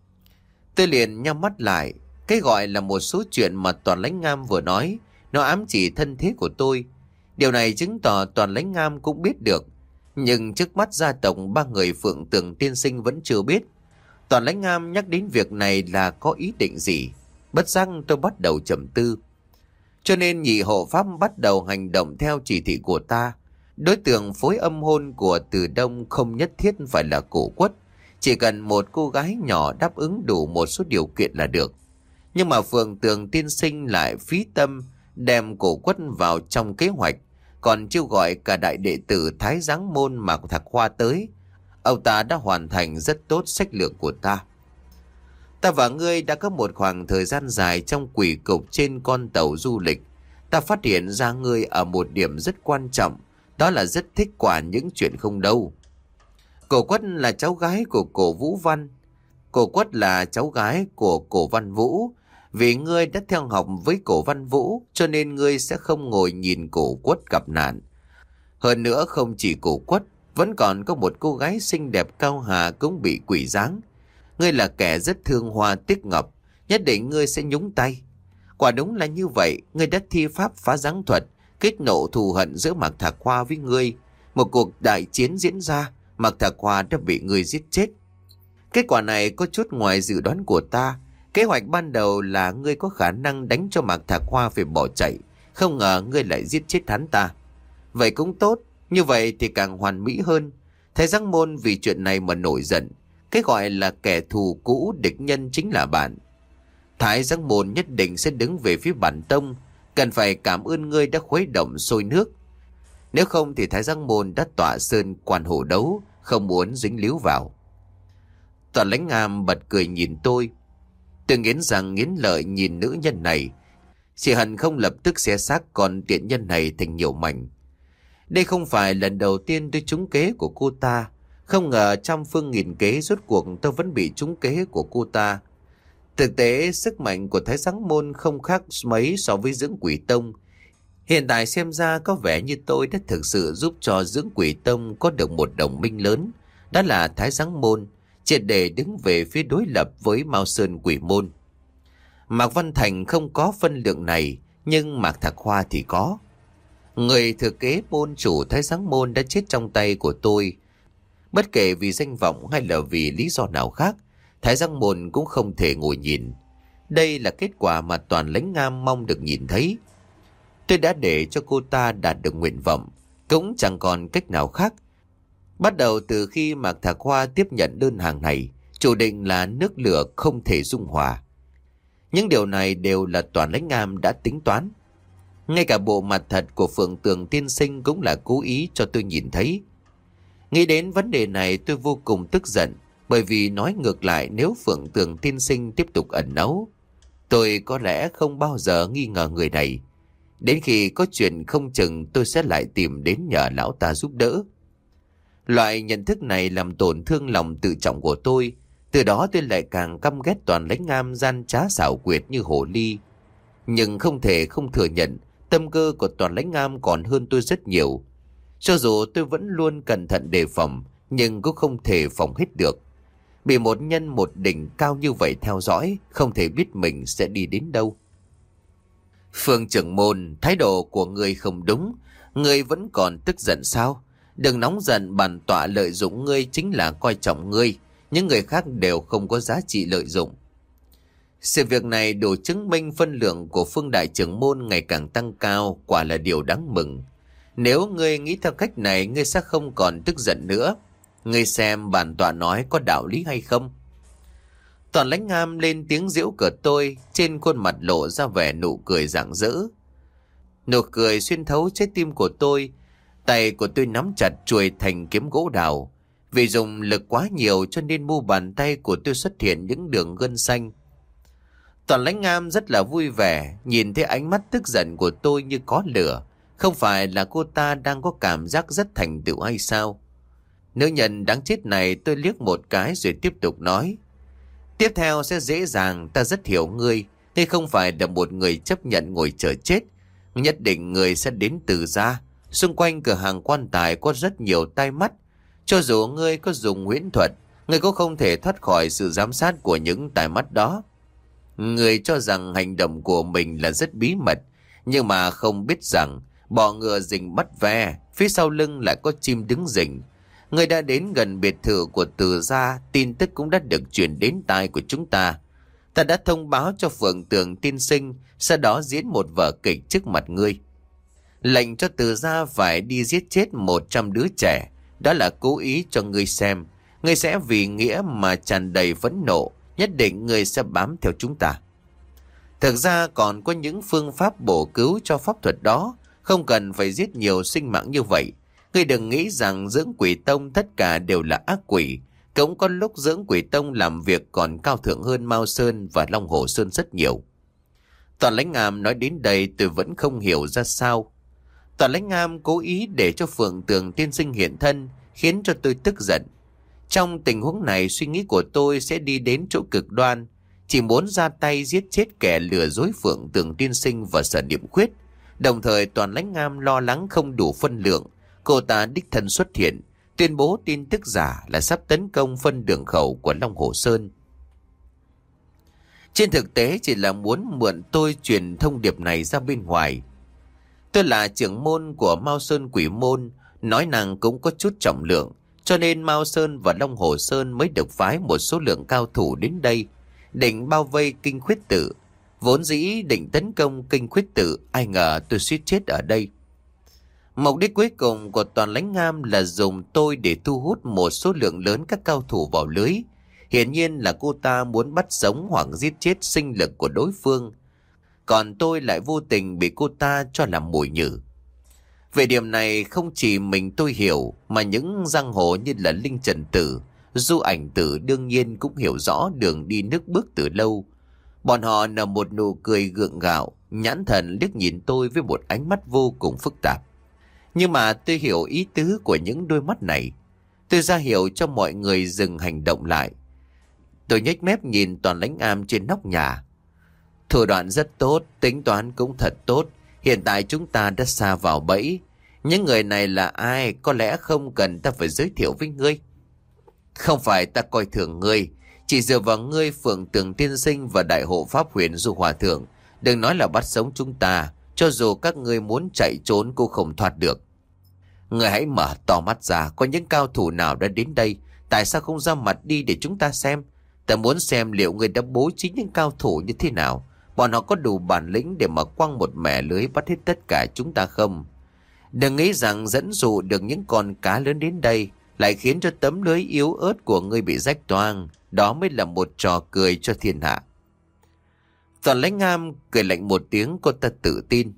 Tôi liền nhắm mắt lại. Cái gọi là một số chuyện mà Toàn Lãnh Ngam vừa nói, nó ám chỉ thân thế của tôi. Điều này chứng tỏ Toàn Lãnh Ngam cũng biết được. Nhưng trước mắt gia tộc ba người Phượng Tường tiên sinh vẫn chưa biết. Toàn Lãnh Ngam nhắc đến việc này là có ý định gì? Bất giác tôi bắt đầu trầm tư. Cho nên nhị hộ pháp bắt đầu hành động theo chỉ thị của ta. Đối tượng phối âm hôn của Từ Đông không nhất thiết phải là Cổ Quất. Chỉ cần một cô gái nhỏ đáp ứng đủ một số điều kiện là được. Nhưng mà Phượng Tường tiên sinh lại phí tâm đem Cổ Quất vào trong kế hoạch, còn chiêu gọi cả đại đệ tử Thái Giáng Môn Mạc Thạc Hoa tới. Ông ta đã hoàn thành rất tốt sách lược của ta. Ta và ngươi đã có một khoảng thời gian dài trong quỷ cục trên con tàu du lịch. Ta phát hiện ra ngươi ở một điểm rất quan trọng, đó là rất thích quản những chuyện không đâu. Cổ Quất là cháu gái của Cổ Vũ Văn. Cổ Quất là cháu gái của Cổ Văn Vũ. Vì ngươi đã theo học với Cổ Văn Vũ, cho nên ngươi sẽ không ngồi nhìn Cổ Quất gặp nạn. Hơn nữa không chỉ Cổ Quất, vẫn còn có một cô gái xinh đẹp cao hà cũng bị quỷ giáng. Ngươi là kẻ rất thương hoa tiếc ngọc, nhất định ngươi sẽ nhúng tay. Quả đúng là như vậy, ngươi đã thi pháp phá giáng thuật, kích nộ thù hận giữa Mạc Thạc Hoa với ngươi. Một cuộc đại chiến diễn ra, Mạc Thạc Hoa đã bị ngươi giết chết. Kết quả này có chút ngoài dự đoán của ta. Kế hoạch ban đầu là ngươi có khả năng đánh cho Mạc Thạc Hoa phải bỏ chạy, không ngờ ngươi lại giết chết hắn ta. Vậy cũng tốt, như vậy thì càng hoàn mỹ hơn. Thái Giáng Môn vì chuyện này mà nổi giận. Cái gọi là kẻ thù cũ địch nhân chính là bạn. Thái Giáng Môn nhất định sẽ đứng về phía bản tông, cần phải cảm ơn ngươi đã khuấy động sôi nước. Nếu không thì Thái Giáng Môn đã tọa sơn quan hổ đấu, không muốn dính líu vào. Toàn Lãnh Ngam bật cười nhìn tôi. Tôi nghiến rằng nghiến lợi nhìn nữ nhân này, chỉ hận không lập tức xé xác con tiện nhân này thành nhiều mảnh. Đây không phải lần đầu tiên tôi trúng kế của cô ta. Không ngờ trăm phương nghìn kế rốt cuộc tôi vẫn bị trúng kế của cô ta. Thực tế sức mạnh của Thái Giáng Môn không khác mấy so với Dưỡng Quỷ Tông. Hiện tại xem ra có vẻ như tôi đã thực sự giúp cho Dưỡng Quỷ Tông có được một đồng minh lớn, đó là Thái Giáng Môn, triệt để đứng về phía đối lập với Mao Sơn Quỷ Môn. Mạc Văn Thành không có phân lượng này, nhưng Mạc Thạc Hoa thì có. Người thừa kế môn chủ Thái Giáng Môn đã chết trong tay của tôi. Bất kể vì danh vọng hay là vì lý do nào khác, Thái Giáng Môn cũng không thể ngồi nhìn. Đây là kết quả mà Toàn Lãnh Ngam mong được nhìn thấy. Tôi đã để cho cô ta đạt được nguyện vọng, cũng chẳng còn cách nào khác. Bắt đầu từ khi Mạc Thạc Hoa tiếp nhận đơn hàng này, chủ định là nước lửa không thể dung hòa. Những điều này đều là Toàn Lãnh Ngam đã tính toán. Ngay cả bộ mặt thật của Phượng Tường tiên sinh cũng là cố ý cho tôi nhìn thấy. Nghĩ đến vấn đề này tôi vô cùng tức giận, bởi vì nói ngược lại nếu Phượng Tường tiên sinh tiếp tục ẩn náu, tôi có lẽ không bao giờ nghi ngờ người này. Đến khi có chuyện không chừng tôi sẽ lại tìm đến nhờ lão ta giúp đỡ. Loại nhận thức này làm tổn thương lòng tự trọng của tôi. Từ đó tôi lại càng căm ghét Toàn Lãnh Am gian trá xảo quyệt như hồ ly. Nhưng không thể không thừa nhận tâm cơ của Toàn Lãnh Am còn hơn tôi rất nhiều. Cho dù tôi vẫn luôn cẩn thận đề phòng, nhưng cũng không thể phòng hết được. Bị một nhân một đỉnh cao như vậy theo dõi, không thể biết mình sẽ đi đến đâu. Phương trưởng môn, thái độ của người không đúng. Người vẫn còn tức giận sao? Đừng nóng giận, bản tọa lợi dụng ngươi chính là coi trọng ngươi. Những người khác đều không có giá trị lợi dụng. Sự việc này đủ chứng minh phân lượng của Phương đại trưởng môn ngày càng tăng cao, quả là điều đáng mừng. Nếu ngươi nghĩ theo cách này, ngươi sẽ không còn tức giận nữa. Ngươi xem bản tọa nói có đạo lý hay không? Toàn Lãnh Am lên tiếng giễu cợt tôi, trên khuôn mặt lộ ra vẻ nụ cười rạng rỡ. Nụ cười xuyên thấu trái tim của tôi. Tay của tôi nắm chặt chuôi thành kiếm gỗ đào. Vì dùng lực quá nhiều cho nên mu bàn tay của tôi xuất hiện những đường gân xanh. Toàn Lãnh Am rất là vui vẻ, nhìn thấy ánh mắt tức giận của tôi như có lửa. Không phải là cô ta đang có cảm giác rất thành tựu hay sao? Nữ nhân đáng chết này tôi liếc một cái rồi tiếp tục nói. Tiếp theo sẽ dễ dàng, ta rất hiểu ngươi. Ngươi không phải là một người chấp nhận ngồi chờ chết. Nhất định người sẽ đến từ gia. Xung quanh cửa hàng quan tài có rất nhiều tai mắt. Cho dù ngươi có dùng huyễn thuật, ngươi cũng không thể thoát khỏi sự giám sát của những tai mắt đó. Ngươi cho rằng hành động của mình là rất bí mật, nhưng mà không biết rằng bọ ngựa rình bắt ve, phía sau lưng lại có chim đứng rình. Ngươi đã đến gần biệt thự của Từ gia, tin tức cũng đã được truyền đến tai của chúng ta. Ta đã thông báo cho Phượng Tường tiên sinh, sau đó diễn một vở kịch trước mặt ngươi. Lệnh cho Từ gia phải đi giết chết một trăm đứa trẻ, đó là cố ý cho ngươi xem. Ngươi sẽ vì nghĩa mà tràn đầy phẫn nộ, nhất định ngươi sẽ bám theo chúng ta. Thực ra còn có những phương pháp bổ cứu cho pháp thuật đó, không cần phải giết nhiều sinh mạng như vậy. Ngươi đừng nghĩ rằng dưỡng quỷ tông tất cả đều là ác quỷ. Cũng có lúc dưỡng quỷ tông làm việc còn cao thượng hơn Mao Sơn và Long Hồ Sơn rất nhiều. Toàn Lãnh Am nói đến đây tôi vẫn không hiểu ra sao. Toàn Lãnh Am cố ý để cho Phượng Tường tiên sinh hiện thân, khiến cho tôi tức giận. Trong tình huống này suy nghĩ của tôi sẽ đi đến chỗ cực đoan. Chỉ muốn ra tay giết chết kẻ lừa dối Phượng Tường tiên sinh và Sở Niệm Khuyết. Đồng thời Toàn Lãnh Am lo lắng không đủ phân lượng. Cô ta đích thân xuất hiện, tuyên bố tin tức giả là sắp tấn công phân đường khẩu của Long Hồ Sơn. Trên thực tế chỉ là muốn mượn tôi truyền thông điệp này ra bên ngoài. Tôi là trưởng môn của Mao Sơn Quỷ Môn, nói năng cũng có chút trọng lượng, cho nên Mao Sơn và Long Hồ Sơn mới được phái một số lượng cao thủ đến đây, định bao vây Kinh Khuyết Tử. Vốn dĩ định tấn công Kinh Khuyết Tử, ai ngờ tôi suýt chết ở đây. Mục đích cuối cùng của Toàn Lãnh Am là dùng tôi để thu hút một số lượng lớn các cao thủ vào lưới. Hiển nhiên là cô ta muốn bắt sống hoặc giết chết sinh lực của đối phương. Còn tôi lại vô tình bị cô ta cho làm mồi nhử. Về điểm này không chỉ mình tôi hiểu, mà những giang hồ như là Linh Trần Tử, Du Ảnh Tử đương nhiên cũng hiểu rõ đường đi nước bước từ lâu. Bọn họ nở một nụ cười gượng gạo, nhãn thần liếc nhìn tôi với một ánh mắt vô cùng phức tạp. Nhưng mà tôi hiểu ý tứ của những đôi mắt này. Tôi ra hiệu cho mọi người dừng hành động lại. Tôi nhếch mép nhìn Toàn Lãnh Am trên nóc nhà. Thủ đoạn rất tốt, tính toán cũng thật tốt. Hiện tại chúng ta đã xa vào bẫy. Những người này là ai, có lẽ không cần ta phải giới thiệu với ngươi. Không phải ta coi thường ngươi, chỉ dựa vào ngươi Phượng Tường tiên sinh và Đại hộ Pháp Huyền Du Hòa Thượng. Đừng nói là bắt sống chúng ta, cho dù các ngươi muốn chạy trốn cũng không thoát được. Ngươi hãy mở to mắt ra, có những cao thủ nào đã đến đây, tại sao không ra mặt đi để chúng ta xem? Ta muốn xem liệu ngươi đã bố trí những cao thủ như thế nào. Bọn họ có đủ bản lĩnh để mà quăng một mẻ lưới bắt hết tất cả chúng ta không? Đừng nghĩ rằng dẫn dụ được những con cá lớn đến đây lại khiến cho tấm lưới yếu ớt của ngươi bị rách toang. Đó mới là một trò cười cho thiên hạ. Toàn Lãnh Am cười lạnh một tiếng, cô ta tự tin.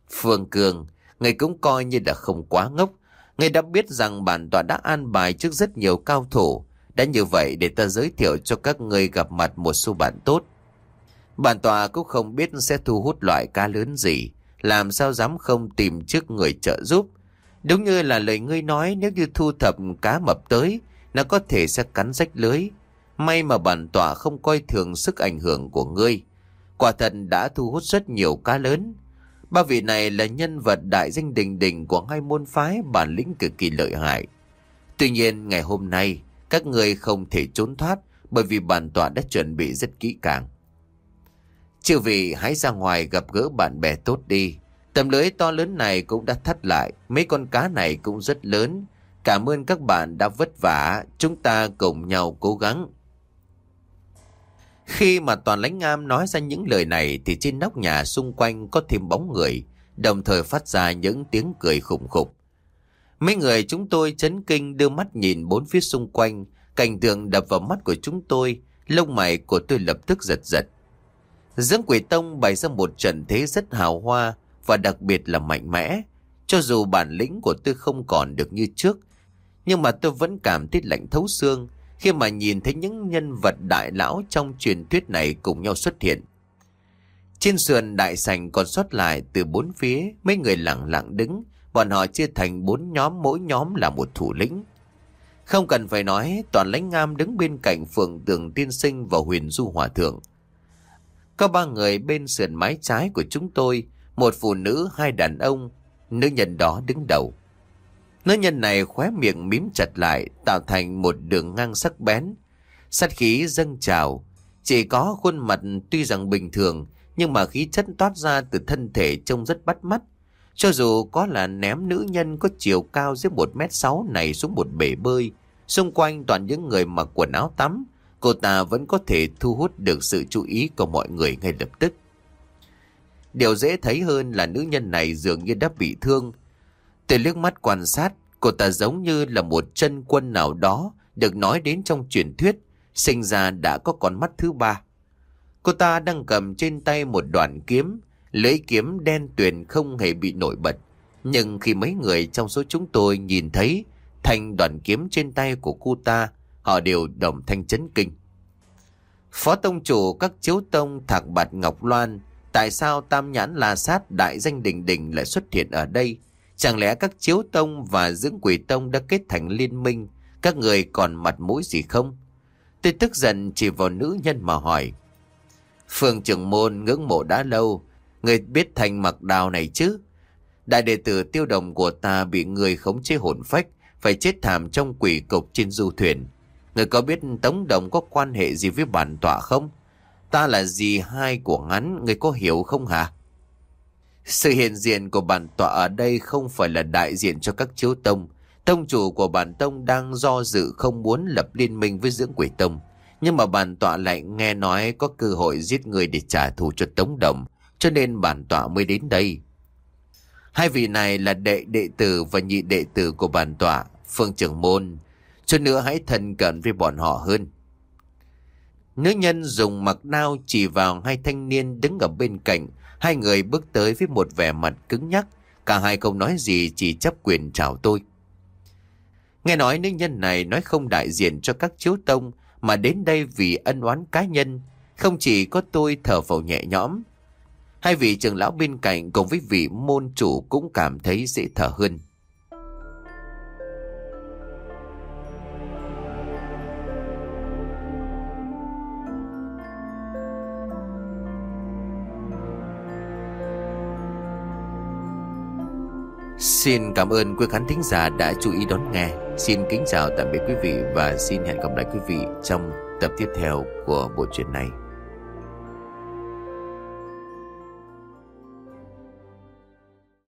Phương Cương, người cũng coi như là không quá ngốc. Người đã biết rằng bản tọa đã an bài trước rất nhiều cao thủ. Đã như vậy để ta giới thiệu cho các người gặp mặt một số bạn tốt. Bản tọa cũng không biết sẽ thu hút loại cá lớn gì, làm sao dám không tìm trước người trợ giúp. Đúng như là lời ngươi nói, nếu như thu thập cá mập tới, nó có thể sẽ cắn rách lưới. May mà bản tọa không coi thường sức ảnh hưởng của ngươi. Quả thật đã thu hút rất nhiều cá lớn. Ba vị này là nhân vật đại danh đình đình của hai môn phái, bản lĩnh cực kỳ lợi hại. Tuy nhiên ngày hôm nay các người không thể trốn thoát, bởi vì bản tọa đã chuẩn bị rất kỹ càng. Chư vị hãy ra ngoài gặp gỡ bạn bè tốt đi. Tấm lưới to lớn này cũng đã thắt lại, mấy con cá này cũng rất lớn. Cảm ơn các bạn đã vất vả, chúng ta cùng nhau cố gắng. Khi mà Toàn Lãnh Am nói ra những lời này thì trên nóc nhà xung quanh có thêm bóng người, đồng thời phát ra những tiếng cười khủng khục. Mấy người chúng tôi chấn kinh đưa mắt nhìn bốn phía xung quanh, cảnh tượng đập vào mắt của chúng tôi, lông mày của tôi lập tức giật giật. Dưỡng Quỷ Tông bày ra một trận thế rất hào hoa và đặc biệt là mạnh mẽ. Cho dù bản lĩnh của tôi không còn được như trước, nhưng mà tôi vẫn cảm thấy lạnh thấu xương khi mà nhìn thấy những nhân vật đại lão trong truyền thuyết này cùng nhau xuất hiện. Trên sườn đại sảnh còn sót lại từ bốn phía, mấy người lặng lặng đứng, bọn họ chia thành bốn nhóm, mỗi nhóm là một thủ lĩnh. Không cần phải nói, Toàn Lãnh Am đứng bên cạnh Phượng Tường Tiên Sinh và Huyền Du Hòa Thượng. Có ba người bên sườn mái trái của chúng tôi, một phụ nữ, hai đàn ông, nữ nhân đó đứng đầu. Nữ nhân này khóe miệng mím chặt lại, tạo thành một đường ngang sắc bén. Sát khí dâng trào, chỉ có khuôn mặt tuy rằng bình thường, nhưng mà khí chất toát ra từ thân thể trông rất bắt mắt. Cho dù có là ném nữ nhân có chiều cao dưới một mét sáu này xuống một bể bơi, xung quanh toàn những người mặc quần áo tắm, cô ta vẫn có thể thu hút được sự chú ý của mọi người ngay lập tức. Điều dễ thấy hơn là nữ nhân này dường như đã bị thương. Từ liếc mắt quan sát, cô ta giống như là một chân quân nào đó được nói đến trong truyền thuyết, sinh ra đã có con mắt thứ ba. Cô ta đang cầm trên tay một đoạn kiếm, lưỡi kiếm đen tuyền không hề bị nổi bật. Nhưng khi mấy người trong số chúng tôi nhìn thấy thanh đoạn kiếm trên tay của cô ta, họ đều đồng thanh chấn kinh. Phó tông chủ các chiếu tông Thạc Bạt Ngọc Loan, tại sao Tam Nhãn La Sát đại danh đình đình lại xuất hiện ở đây? Chẳng lẽ các chiếu tông và Dưỡng Quỷ Tông đã kết thành liên minh? Các người còn mặt mũi gì không? Tôi tức giận chỉ vào nữ nhân mà hỏi. Phương trưởng môn ngưỡng mộ đã lâu, người biết Thanh Mặc Đào này chứ? Đại đệ tử Tiêu Đồng của ta bị người khống chế hồn phách, phải chết thảm trong quỷ cục trên du thuyền. Người có biết Tống Đồng có quan hệ gì với bản tọa không? Ta là dì hai của hắn, người có hiểu không hả? Sự hiện diện của bản tọa ở đây không phải là đại diện cho các chiếu tông. Tông chủ của bản tông đang do dự không muốn lập liên minh với Dưỡng Quỷ Tông. Nhưng mà bản tọa lại nghe nói có cơ hội giết người để trả thù cho Tống Đồng, cho nên bản tọa mới đến đây. Hai vị này là đệ đệ tử và nhị đệ tử của bản tọa, Phương trưởng môn. Cho nữa hãy thân cận với bọn họ hơn. Nữ nhân dùng mặc đao chỉ vào hai thanh niên đứng ở bên cạnh. Hai người bước tới với một vẻ mặt cứng nhắc. Cả hai không nói gì, chỉ chấp quyền chào tôi. Nghe nói nữ nhân này nói không đại diện cho các chiếu tông, mà đến đây vì ân oán cá nhân. Không chỉ có tôi thở phào nhẹ nhõm, hai vị trưởng lão bên cạnh cùng với vị môn chủ cũng cảm thấy dễ thở hơn. Xin cảm ơn quý khán thính giả đã chú ý đón nghe. Xin kính chào tạm biệt quý vị và xin hẹn gặp lại quý vị trong tập tiếp theo của bộ truyện này.